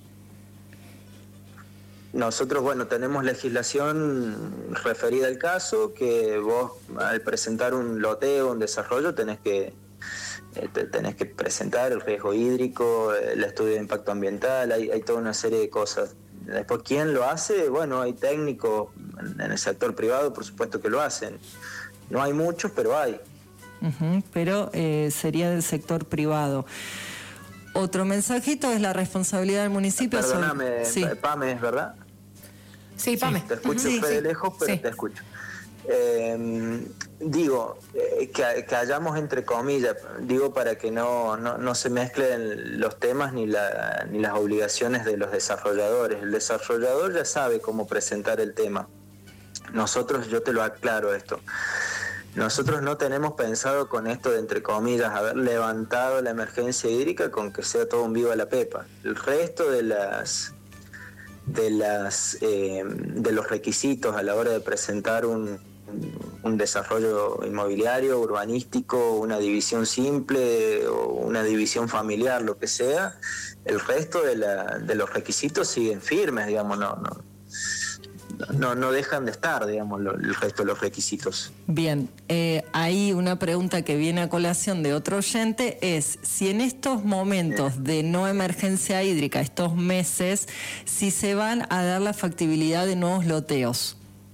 Nosotros, bueno, tenemos legislación referida al caso, que vos al presentar un loteo, un desarrollo, tenés que eh, tenés que presentar el riesgo hídrico, el estudio de impacto ambiental, hay, hay toda una serie de cosas. Después, ¿quién lo hace? Bueno, hay técnicos en el sector privado, por supuesto que lo hacen. No hay muchos, pero hay. Uh-huh, pero eh, sería del sector privado. Otro mensajito es la responsabilidad del municipio. Perdóname, sí. Pame, ¿es verdad? Sí, Pame. Sí, te escucho sí, de sí. lejos, pero sí. te escucho. Eh, digo, eh, que, que hayamos entre comillas, digo para que no, no, no se mezclen los temas ni, la, ni las obligaciones de los desarrolladores. El desarrollador ya sabe cómo presentar el tema. Nosotros, yo te lo aclaro esto, nosotros no tenemos pensado con esto de entre comillas haber levantado la emergencia hídrica con que sea todo un viva la pepa. El resto de las de las eh, de los requisitos a la hora de presentar un, un desarrollo inmobiliario, urbanístico, una división simple o una división familiar, lo que sea, el resto de, la, de los requisitos siguen firmes, digamos, no, no No, no dejan de estar, digamos, lo, el resto de los requisitos. Bien, eh, hay una pregunta que viene a colación de otro oyente, es si en estos momentos de no emergencia hídrica, estos meses, si se van a dar la factibilidad de nuevos loteos.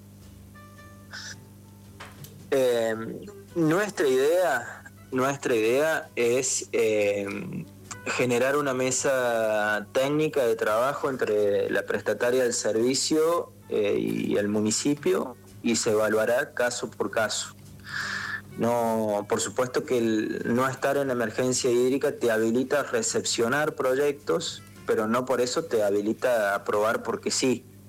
Eh, nuestra idea, nuestra idea es eh, generar una mesa técnica de trabajo entre la prestataria del servicio eh, y el municipio y se evaluará caso por caso. No, por supuesto que el no estar en emergencia hídrica te habilita a recepcionar proyectos, pero no por eso te habilita a aprobar porque sí.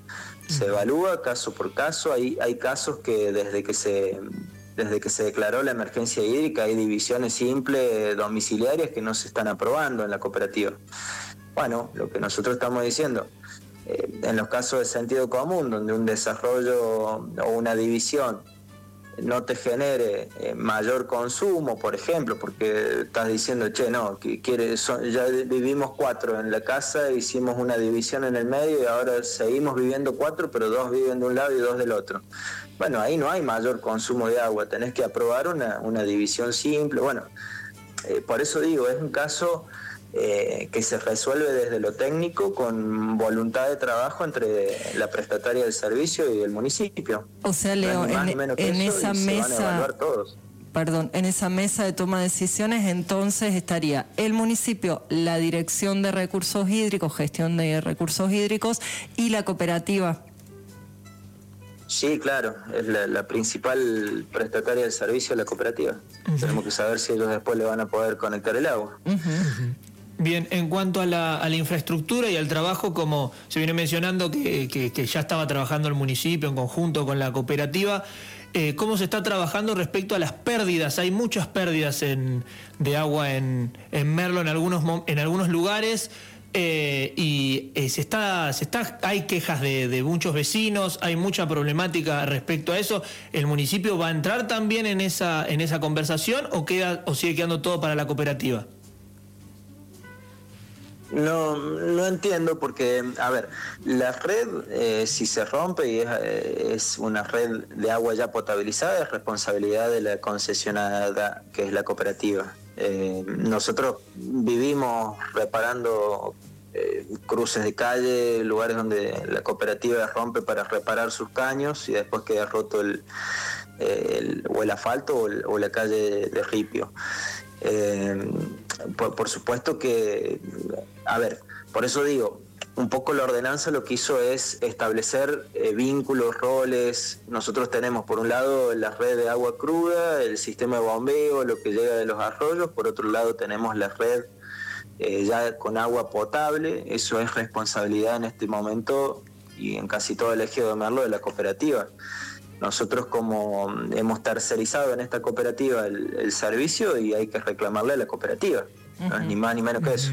Se evalúa caso por caso. Hay, hay casos que desde que se desde que se declaró la emergencia hídrica hay divisiones simples domiciliarias que no se están aprobando en la cooperativa. Bueno, lo que nosotros estamos diciendo, eh, en los casos de sentido común, donde un desarrollo o una división no te genere eh, mayor consumo, por ejemplo, porque estás diciendo, che, no, que quiere, son, ya vivimos cuatro en la casa, hicimos una división en el medio y ahora seguimos viviendo cuatro, pero dos viven de un lado y dos del otro. Bueno, ahí no hay mayor consumo de agua, tenés que aprobar una, una división simple. Bueno, eh, por eso digo, es un caso eh, que se resuelve desde lo técnico con voluntad de trabajo entre la prestataria del servicio y el municipio. O sea, Leo, no en, en esa mesa, perdón, en esa mesa de toma de decisiones, entonces estaría el municipio, la Dirección de Recursos Hídricos, Gestión de Recursos Hídricos y la cooperativa. Sí, claro, es la, la principal prestataria del servicio, la cooperativa. Uh-huh. Tenemos que saber si ellos después le van a poder conectar el agua. Uh-huh. Uh-huh. Bien, en cuanto a la, a la infraestructura y al trabajo, como se viene mencionando que, que, que ya estaba trabajando el municipio en conjunto con la cooperativa, eh, ¿cómo se está trabajando respecto a las pérdidas? Hay muchas pérdidas en, de agua en, en Merlo en algunos, en algunos lugares. Eh, y eh, se está, se está, hay quejas de, de muchos vecinos, hay mucha problemática respecto a eso. ¿El municipio va a entrar también en esa, en esa conversación o queda o sigue quedando todo para la cooperativa? No, no entiendo porque, a ver, la red, eh, si se rompe y es, es una red de agua ya potabilizada, es responsabilidad de la concesionada, que es la cooperativa. Eh, nosotros vivimos reparando eh, cruces de calle, lugares donde la cooperativa rompe para reparar sus caños y después queda roto el, el, o el asfalto o, el, o la calle de ripio. Eh, por, por supuesto que, a ver, por eso digo, un poco la ordenanza lo que hizo es establecer eh, vínculos, roles. Nosotros tenemos por un lado la red de agua cruda, el sistema de bombeo, lo que llega de los arroyos, por otro lado tenemos la red eh, ya con agua potable. Eso es responsabilidad en este momento y en casi todo el ejido de Merlo de la cooperativa. Nosotros como hemos tercerizado en esta cooperativa el, el servicio y hay que reclamarle a la cooperativa, uh-huh. No es ni más ni menos uh-huh. que eso.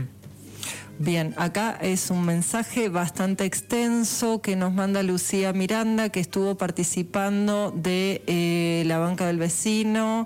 Bien, acá es un mensaje bastante extenso que nos manda Lucía Miranda, que estuvo participando de eh, la banca del vecino,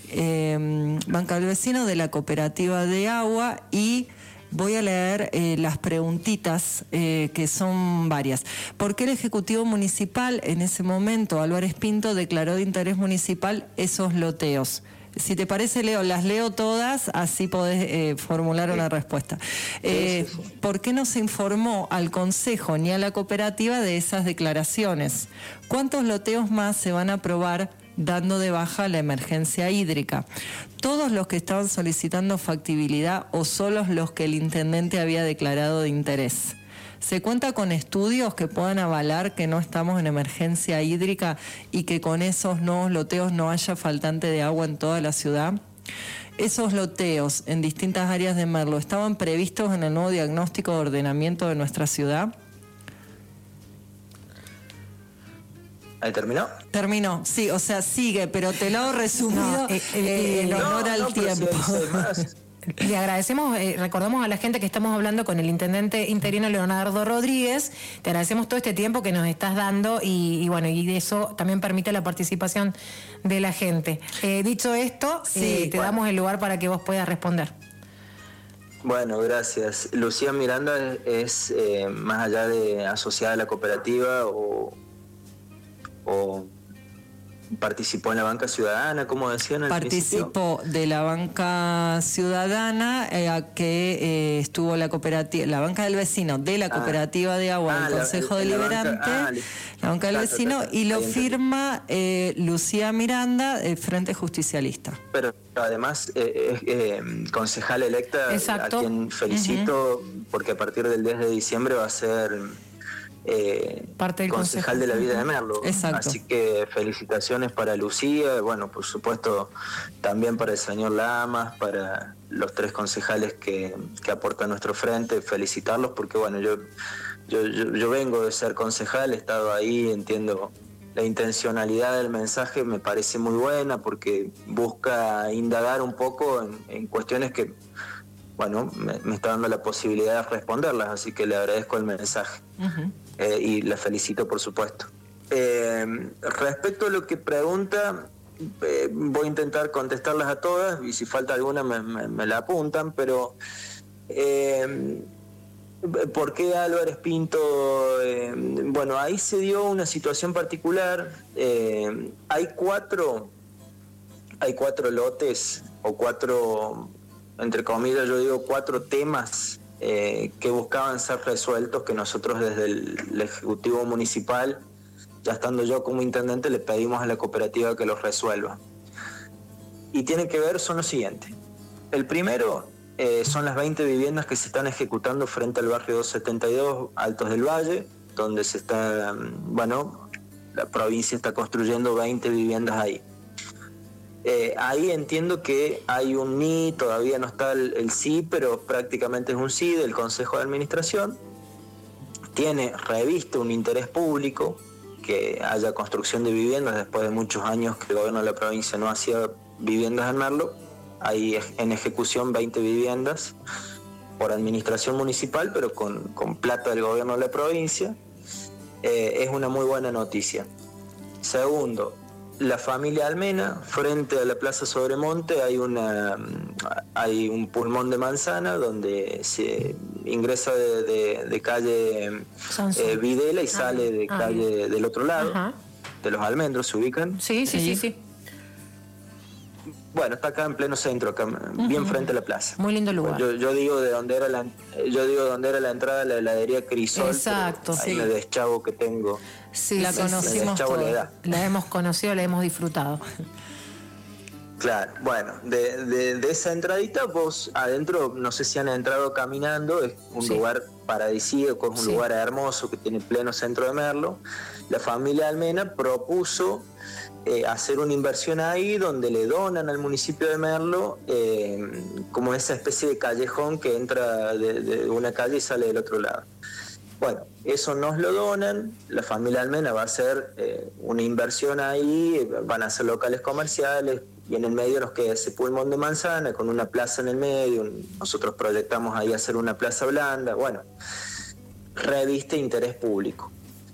eh, banca del vecino de la cooperativa de agua, y voy a leer eh, las preguntitas, eh, que son varias. ¿Por qué el Ejecutivo Municipal, en ese momento, Álvarez Pinto, declaró de interés municipal esos loteos? Si te parece, Leo, las leo todas, así podés eh, formular una respuesta. Eh, ¿Por qué no se informó al Consejo ni a la cooperativa de esas declaraciones? ¿Cuántos loteos más se van a aprobar dando de baja la emergencia hídrica? ¿Todos los que estaban solicitando factibilidad o solo los que el intendente había declarado de interés? ¿Se cuenta con estudios que puedan avalar que no estamos en emergencia hídrica y que con esos nuevos loteos no haya faltante de agua en toda la ciudad? ¿Esos loteos en distintas áreas de Merlo estaban previstos en el nuevo diagnóstico de ordenamiento de nuestra ciudad? ¿Ahí terminó? Terminó, sí, o sea, sigue, pero te lo hago resumido no, eh, eh, en honor no, al no, tiempo. Le agradecemos, eh, recordamos a la gente que estamos hablando con el intendente interino Leonardo Rodríguez. Te agradecemos todo este tiempo que nos estás dando y, y bueno, y eso también permite la participación de la gente. Eh, dicho esto, sí, eh, te bueno. damos el lugar para que vos puedas responder. Bueno, gracias. Lucía Miranda es, eh, más allá de asociada a la cooperativa o, o participó en la banca ciudadana, como decían al Participó principio. de la banca ciudadana, eh, a que eh, estuvo la cooperativa, la banca del vecino, de la cooperativa ah, de agua del ah, Consejo la, Deliberante, la banca, ah, la banca del vecino, claro, claro, y lo firma eh, Lucía Miranda, el Frente Justicialista. Pero además eh, es eh, concejal electa, Exacto. a quien felicito, uh-huh. porque a partir del diez de diciembre va a ser Eh, Parte del concejal consejo. de la vida de Merlo. Exacto. Así que felicitaciones para Lucía, bueno, por supuesto también para el señor Lamas, para los tres concejales que, que aporta nuestro frente, felicitarlos porque bueno, yo, yo, yo, yo vengo de ser concejal, he estado ahí, entiendo la intencionalidad del mensaje, me parece muy buena porque busca indagar un poco en, en cuestiones que, bueno, me, me está dando la posibilidad de responderlas, así que le agradezco el mensaje. Uh-huh. eh, y la felicito, por supuesto. Eh, respecto a lo que pregunta, eh, voy a intentar contestarlas a todas y si falta alguna me, me, me la apuntan, pero eh, ¿por qué Álvarez Pinto? Eh, bueno, ahí se dio una situación particular. Eh, hay cuatro, hay cuatro lotes o cuatro, entre comillas, yo digo cuatro temas eh, que buscaban ser resueltos, que nosotros desde el, el Ejecutivo Municipal, ya estando yo como intendente, le pedimos a la cooperativa que los resuelva. Y tienen que ver, son los siguientes. El primero eh, son las veinte viviendas que se están ejecutando frente al barrio doscientos setenta y dos, Altos del Valle, donde se está, bueno, la provincia está construyendo veinte viviendas ahí. Eh, ahí entiendo que hay un ni, todavía no está el, el sí, pero prácticamente es un sí del Consejo de Administración. Tiene reviste un interés público que haya construcción de viviendas después de muchos años que el gobierno de la provincia no hacía viviendas en Merlo. Hay en ejecución veinte viviendas por administración municipal, pero con, con plata del gobierno de la provincia. Eh, es una muy buena noticia. Segundo, la familia Almena, frente a la Plaza Sobremonte hay una hay un pulmón de manzana donde se ingresa de, de, de calle eh, Videla y ah, sale de ah, calle bien. Del otro lado. Ajá. De los Almendros, ¿se ubican? Sí, sí, sí, sí, sí. Bueno, está acá en pleno centro, acá, uh-huh. bien frente a la plaza. Muy lindo lugar. Yo, yo digo de dónde era la yo digo de dónde era la entrada de la heladería Crisol. Exacto, sí. Ahí me deschavo que tengo. Sí, la conocimos todos. La, la hemos conocido, la hemos disfrutado. Claro, bueno, de, de, de esa entradita vos adentro, no sé si han entrado caminando, es un sí. lugar paradisíaco, es un sí. lugar hermoso que tiene pleno centro de Merlo. La familia Almena propuso Eh, hacer una inversión ahí donde le donan al municipio de Merlo eh, como esa especie de callejón que entra de, de una calle y sale del otro lado. Bueno, eso nos lo donan, la familia Almena va a hacer eh, una inversión ahí, van a hacer locales comerciales y en el medio nos queda ese pulmón de manzana con una plaza en el medio, nosotros proyectamos ahí hacer una plaza blanda, bueno, reviste interés público.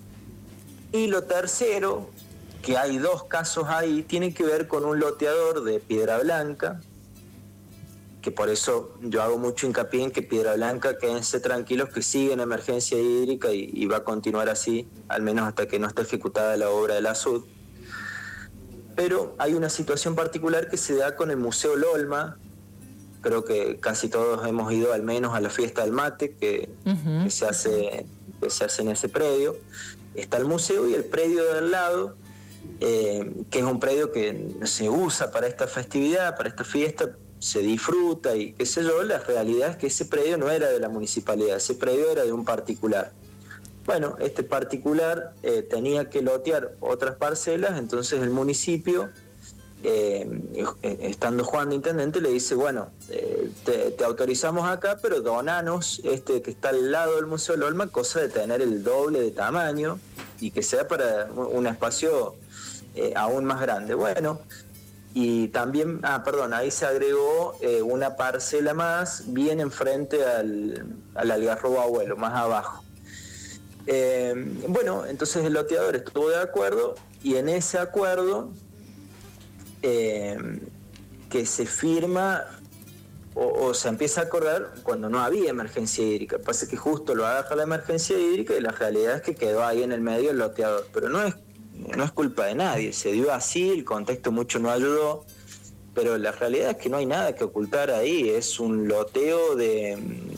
Y lo tercero, que hay dos casos ahí, tiene que ver con un loteador de Piedra Blanca, que por eso yo hago mucho hincapié en que Piedra Blanca, quédense tranquilos que sigue en emergencia hídrica y, y va a continuar así, al menos hasta que no esté ejecutada la obra de la S U D. Pero hay una situación particular que se da con el Museo Lolma, creo que casi todos hemos ido al menos a la fiesta del mate que, uh-huh. que, se, hace, que se hace en ese predio. Está el museo y el predio de al lado, Eh, que es un predio que se usa para esta festividad, para esta fiesta, se disfruta y qué sé yo, la realidad es que ese predio no era de la municipalidad, ese predio era de un particular. Bueno, este particular eh, tenía que lotear otras parcelas, entonces el municipio, eh, estando Juan de intendente, le dice, bueno, eh, te, te autorizamos acá, pero donanos este que está al lado del Museo Lolma, cosa de tener el doble de tamaño y que sea para un espacio Eh, aún más grande. Bueno, y también, ah, perdón, ahí se agregó eh, una parcela más, bien enfrente al, al Algarrobo Abuelo, más abajo. Eh, bueno, entonces el loteador estuvo de acuerdo y en ese acuerdo eh, que se firma o, o se empieza a acordar cuando no había emergencia hídrica. Pasa que justo lo agarra la emergencia hídrica y la realidad es que quedó ahí en el medio el loteador, pero no es No es culpa de nadie, se dio así, el contexto mucho no ayudó, pero la realidad es que no hay nada que ocultar ahí, es un loteo de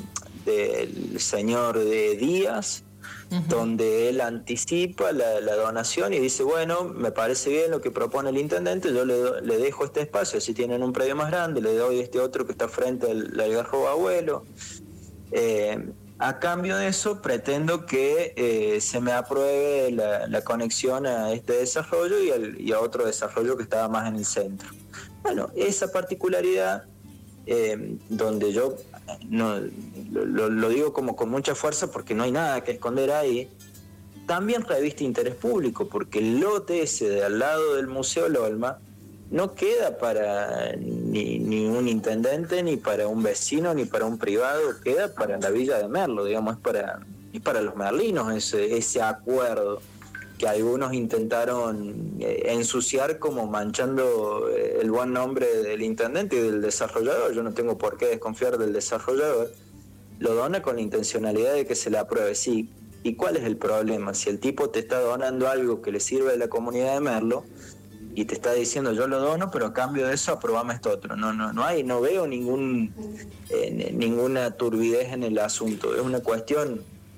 del señor de Díaz, uh-huh. donde él anticipa la, la donación y dice, bueno, me parece bien lo que propone el intendente, yo le, le dejo este espacio, si tienen un predio más grande, le doy este otro que está frente al, al Algarrobo Abuelo. Eh, A cambio de eso, pretendo que eh, se me apruebe la, la conexión a este desarrollo y, al, y a otro desarrollo que estaba más en el centro. Bueno, esa particularidad eh, donde yo no, lo, lo digo como con mucha fuerza porque no hay nada que esconder ahí, también reviste interés público, porque el lote ese de al lado del Museo Lolma no queda para ni, ni un intendente, ni para un vecino, ni para un privado, queda para la Villa de Merlo, digamos, es para, es para los merlinos ese, ese acuerdo que algunos intentaron eh, ensuciar como manchando eh, el buen nombre del intendente y del desarrollador. Yo no tengo por qué desconfiar del desarrollador. Lo dona con la intencionalidad de que se le apruebe, sí. ¿Y cuál es el problema? Si el tipo te está donando algo que le sirve a la comunidad de Merlo y te está diciendo yo lo dono, pero a cambio de eso aprobame esto otro. No, no, no hay, no veo ningún eh, ninguna turbidez en el asunto. Es una cuestión.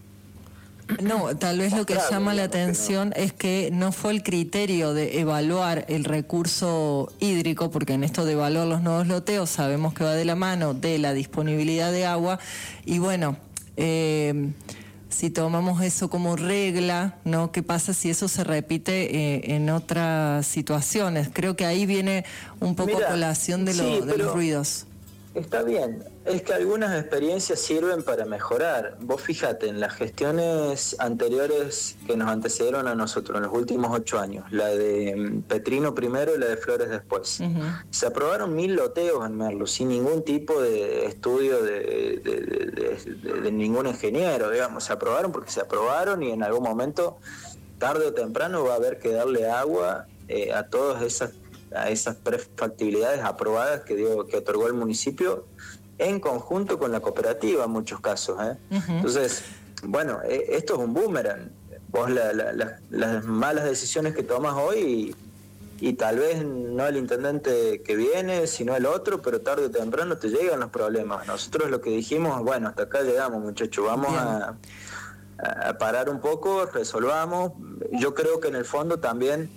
No, tal vez lo que llama la atención es que no fue el criterio de evaluar el recurso hídrico, porque en esto de evaluar los nuevos loteos sabemos que va de la mano de la disponibilidad de agua, y bueno, eh, si tomamos eso como regla, ¿no? ¿Qué pasa si eso se repite eh, en otras situaciones? Creo que ahí viene un poco Mira, colación de, lo, sí, de los ruidos. Está bien, es que algunas experiencias sirven para mejorar. Vos fíjate, en las gestiones anteriores que nos antecedieron a nosotros, en los últimos ocho años, la de Petrino primero y la de Flores después, uh-huh. se aprobaron mil loteos en Merlo, sin ningún tipo de estudio de, de, de, de, de ningún ingeniero, digamos. Se aprobaron porque se aprobaron y en algún momento, tarde o temprano, va a haber que darle agua eh, a todas esas a esas prefactibilidades aprobadas que dio, que otorgó el municipio en conjunto con la cooperativa en muchos casos, ¿eh? Uh-huh. Entonces, bueno, eh, esto es un boomerang. Vos la, la, la, las malas decisiones que tomas hoy y, y tal vez no el intendente que viene, sino el otro, pero tarde o temprano te llegan los problemas. Nosotros lo que dijimos, bueno, hasta acá llegamos, muchachos, vamos a, a parar un poco, resolvamos. Yo creo que en el fondo también,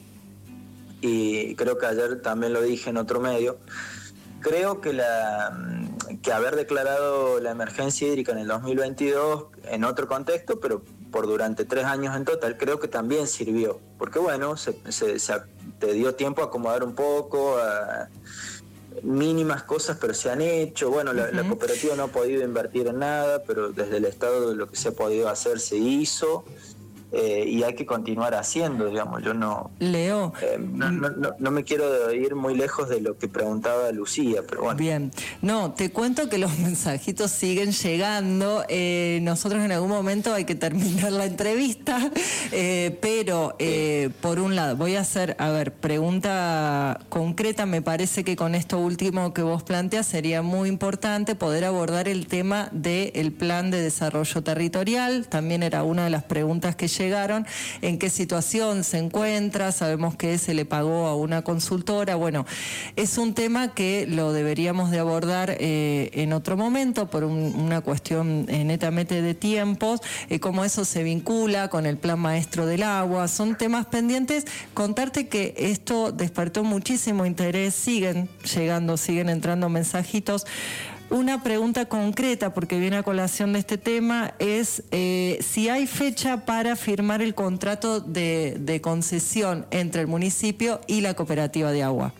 y creo que ayer también lo dije en otro medio, creo que la que haber declarado la emergencia hídrica en el dos mil veintidós en otro contexto, pero por durante tres años en total, creo que también sirvió, porque bueno, se, se, se te dio tiempo a acomodar un poco, a mínimas cosas, pero se han hecho. Bueno, la, uh-huh. la cooperativa no ha podido invertir en nada, pero desde el Estado lo que se ha podido hacer se hizo. Eh, y hay que continuar haciendo, digamos. Yo no, Leo, eh, no, no, no, no me quiero ir muy lejos de lo que preguntaba Lucía, pero bueno. Bien, no, te cuento que los mensajitos siguen llegando. Eh, nosotros en algún momento hay que terminar la entrevista, eh, pero eh, por un lado, voy a hacer, a ver, pregunta concreta. Me parece que con esto último que vos planteas sería muy importante poder abordar el tema del plan de desarrollo territorial. También era una de las preguntas que llegaron, en qué situación se encuentra, sabemos que se le pagó a una consultora. Bueno, es un tema que lo deberíamos de abordar eh, en otro momento por un, una cuestión eh, netamente de tiempos, eh, cómo eso se vincula con el plan maestro del agua, son temas pendientes. Contarte que esto despertó muchísimo interés, siguen llegando, siguen entrando mensajitos. Una pregunta concreta, porque viene a colación de este tema, es eh, si hay fecha para firmar el contrato de, de concesión entre el municipio y la cooperativa de agua.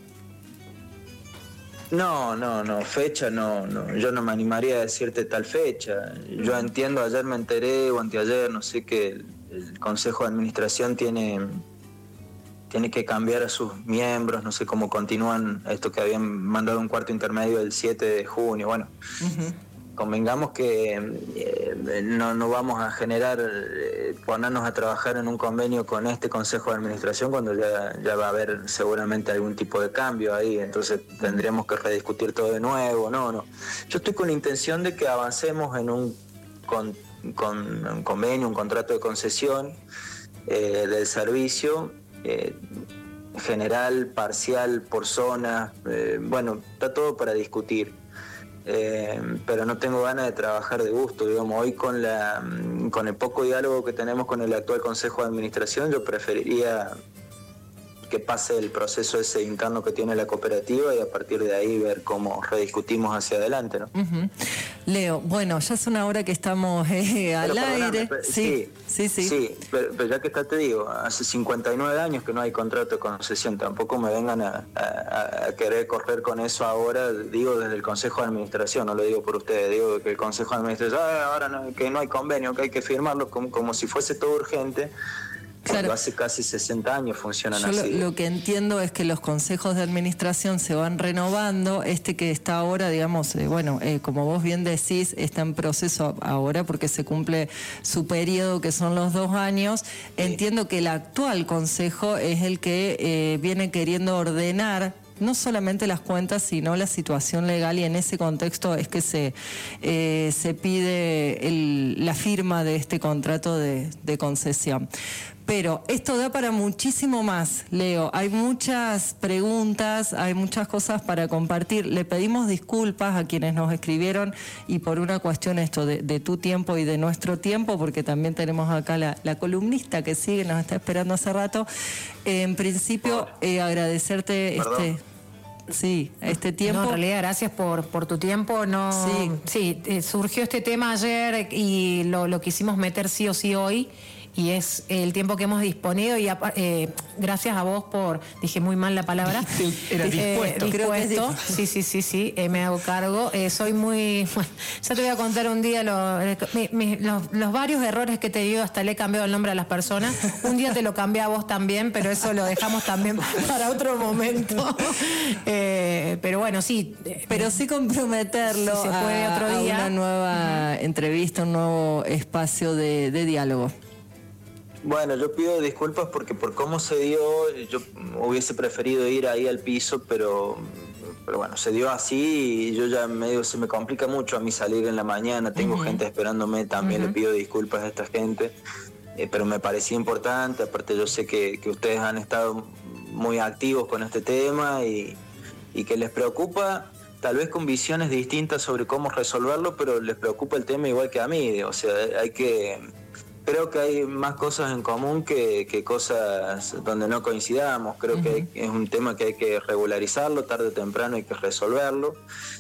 No, no, no, fecha no, no, yo no me animaría a decirte tal fecha. Yo entiendo, ayer me enteré, o anteayer, no sé, que el, el Consejo de Administración tiene... tiene que cambiar a sus miembros, no sé cómo continúan esto que habían mandado un cuarto intermedio el siete de junio. Bueno, uh-huh. convengamos que eh, no, no vamos a generar, eh, ponernos a trabajar en un convenio con este Consejo de Administración cuando ya, ya va a haber seguramente algún tipo de cambio ahí, entonces tendríamos que rediscutir todo de nuevo. No, no. Yo estoy con la intención de que avancemos en un, con, con un convenio, un contrato de concesión eh, del servicio, Eh, general, parcial, por zona, eh, bueno, está todo para discutir, eh, pero no tengo ganas de trabajar de gusto, digamos. Hoy con la con el poco diálogo que tenemos con el actual Consejo de Administración, yo preferiría que pase el proceso ese interno que tiene la cooperativa y a partir de ahí ver cómo rediscutimos hacia adelante, ¿no? Uh-huh. Leo, bueno, ya es una hora que estamos eh, al aire. Pero, sí, sí, sí. Sí, sí pero, pero ya que está, te digo, hace cincuenta y nueve años que no hay contrato de concesión, tampoco me vengan a, a, a querer correr con eso ahora, digo desde el Consejo de Administración, no lo digo por ustedes, digo que el Consejo de Administración, ah, ahora no, que no hay convenio, que hay que firmarlo como, como si fuese todo urgente. Claro. Hace casi sesenta años funcionan Yo así. Lo, lo que entiendo es que los consejos de administración se van renovando. Este que está ahora, digamos, eh, bueno, eh, como vos bien decís, está en proceso ahora porque se cumple su periodo, que son los dos años. Sí. Entiendo que el actual consejo es el que eh, viene queriendo ordenar no solamente las cuentas, sino la situación legal, y en ese contexto es que se, eh, se pide el, la firma de este contrato de, de concesión. Pero esto da para muchísimo más, Leo. Hay muchas preguntas, hay muchas cosas para compartir. Le pedimos disculpas a quienes nos escribieron y por una cuestión esto de, de tu tiempo y de nuestro tiempo, porque también tenemos acá la, la columnista que sigue, nos está esperando hace rato. Eh, en principio, eh, agradecerte este... Sí, este tiempo. No, en realidad, gracias por, por tu tiempo. No, sí, sí eh, surgió este tema ayer y lo, lo quisimos meter sí o sí hoy. Y es el tiempo que hemos disponido y eh, gracias a vos por, dije muy mal la palabra. Era dispuesto. Eh, dispuesto. Sí, sí, sí, sí, eh, me hago cargo. Eh, soy muy, bueno, ya te voy a contar un día lo, mi, mi, los, los varios errores que te dio, hasta le he cambiado el nombre a las personas. Un día te lo cambié a vos también, pero eso lo dejamos también para otro momento. Eh, pero bueno, sí. Pero sí comprometerlo si se puede a, otro día. a una nueva uh-huh. entrevista, un nuevo espacio de, de diálogo. Bueno, yo pido disculpas porque por cómo se dio, yo hubiese preferido ir ahí al piso, pero, pero bueno, se dio así y yo ya medio se me complica mucho a mí salir en la mañana, tengo uh-huh. gente esperándome, también uh-huh. le pido disculpas a esta gente, eh, pero me parecía importante, aparte yo sé que, que ustedes han estado muy activos con este tema y, y que les preocupa, tal vez con visiones distintas sobre cómo resolverlo, pero les preocupa el tema igual que a mí, o sea, hay que... Creo que hay más cosas en común que, que cosas donde no coincidamos. Creo uh-huh. que hay, es un tema que hay que regularizarlo, tarde o temprano hay que resolverlo.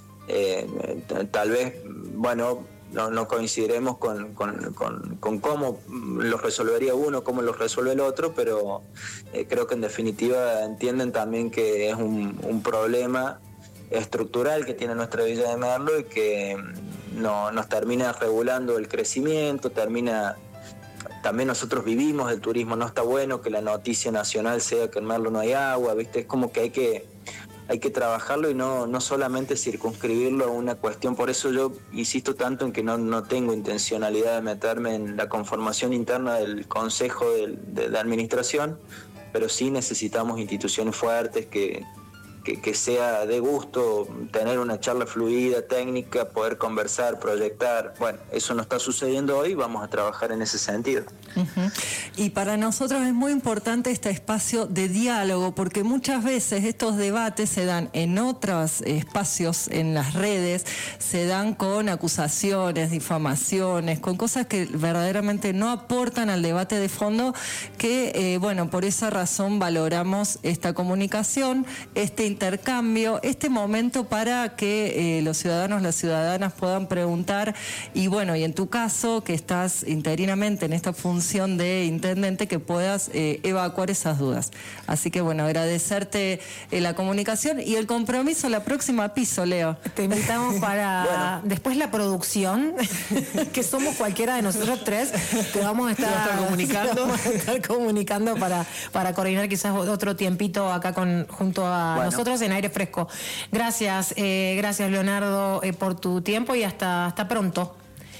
Eh, tal vez, bueno, no, no coincidiremos con, con, con, con cómo lo resolvería uno, cómo lo resuelve el otro, pero eh, creo que en definitiva entienden también que es un, un problema estructural que tiene nuestra Villa de Merlo y que no, nos termina regulando el crecimiento, termina... También nosotros vivimos el turismo, no está bueno que la noticia nacional sea que en Merlo no hay agua, ¿viste? Es como que hay que, hay que trabajarlo y no, no solamente circunscribirlo a una cuestión. Por eso yo insisto tanto en que no, no tengo intencionalidad de meterme en la conformación interna del Consejo de, de, de Administración, pero sí necesitamos instituciones fuertes que... Que, que sea de gusto tener una charla fluida, técnica, poder conversar, proyectar. Bueno, eso no está sucediendo hoy, vamos a trabajar en ese sentido. Uh-huh. Y para nosotros es muy importante este espacio de diálogo, porque muchas veces estos debates se dan en otros espacios, en las redes, se dan con acusaciones, difamaciones, con cosas que verdaderamente no aportan al debate de fondo, que, eh, bueno, por esa razón valoramos esta comunicación, este intercambio, este momento para que eh, los ciudadanos, las ciudadanas puedan preguntar y bueno, y en tu caso, que estás interinamente en esta función de intendente, que puedas eh, evacuar esas dudas. Así que bueno, agradecerte eh, la comunicación y el compromiso la próxima piso, Leo. Te invitamos para bueno. después la producción, que somos cualquiera de nosotros tres, te vamos a estar, a estar comunicando, vamos a estar comunicando para, para coordinar quizás otro tiempito acá con junto a bueno. nosotros en Aire Fresco. Gracias, eh, gracias Leonardo eh, por tu tiempo y hasta, hasta pronto.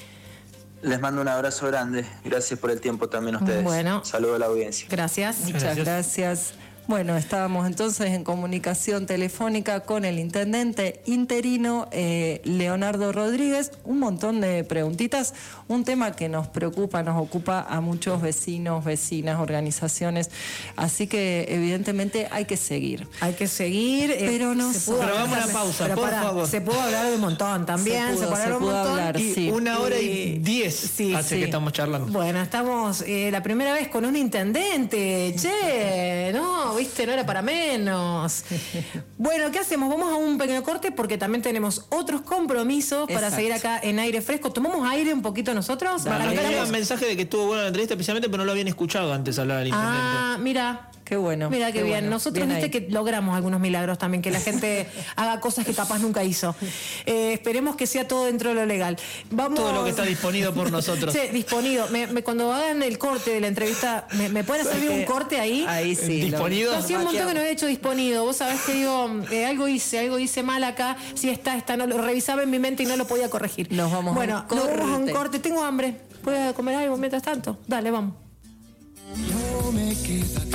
Les mando un abrazo grande. Gracias por el tiempo también a ustedes. Bueno. Saludo a la audiencia. Gracias. Muchas gracias. gracias. Bueno, estábamos entonces en comunicación telefónica con el intendente interino eh, Leonardo Rodríguez. Un montón de preguntitas, un tema que nos preocupa, nos ocupa a muchos vecinos, vecinas, organizaciones. Así que evidentemente hay que seguir. Hay que seguir. Pero no se pudo Pero vamos a una pausa, pero por para, favor. Se pudo hablar de un montón también. Se pudo, se se un pudo montón. hablar, y sí. Una hora y diez sí, hace sí. que estamos charlando. Bueno, estamos eh, la primera vez con un intendente. Che, no, ¿viste? No era para menos. Bueno, ¿qué hacemos? Vamos a un pequeño corte porque también tenemos otros compromisos para Exacto. seguir acá en Aire Fresco. ¿Tomamos aire un poquito nosotros? Me Arrancamos. llega un mensaje de que estuvo buena la entrevista, especialmente, pero no lo habían escuchado antes hablar al intendente. Ah, mira. Qué bueno. Mira qué, qué bien. bueno. Nosotros Bien viste ahí. que logramos algunos milagros también, que la gente haga cosas que capaz nunca hizo. Eh, esperemos que sea todo dentro de lo legal. Vamos... Todo lo que está disponido por nosotros. Sí, disponido. Me, me, cuando hagan el corte de la entrevista, ¿me, me pueden hacer un corte ahí? Ahí sí. ¿Disponido? lo- Hacía un montón que no había hecho disponido. Vos sabés que digo, eh, algo hice, algo hice mal acá. Sí, está, está. No, lo revisaba en mi mente y no lo podía corregir. Nos vamos a bueno, un nos vamos a un corte. corte. Tengo hambre. ¿Puedo comer algo mientras tanto? Dale, vamos. No me queda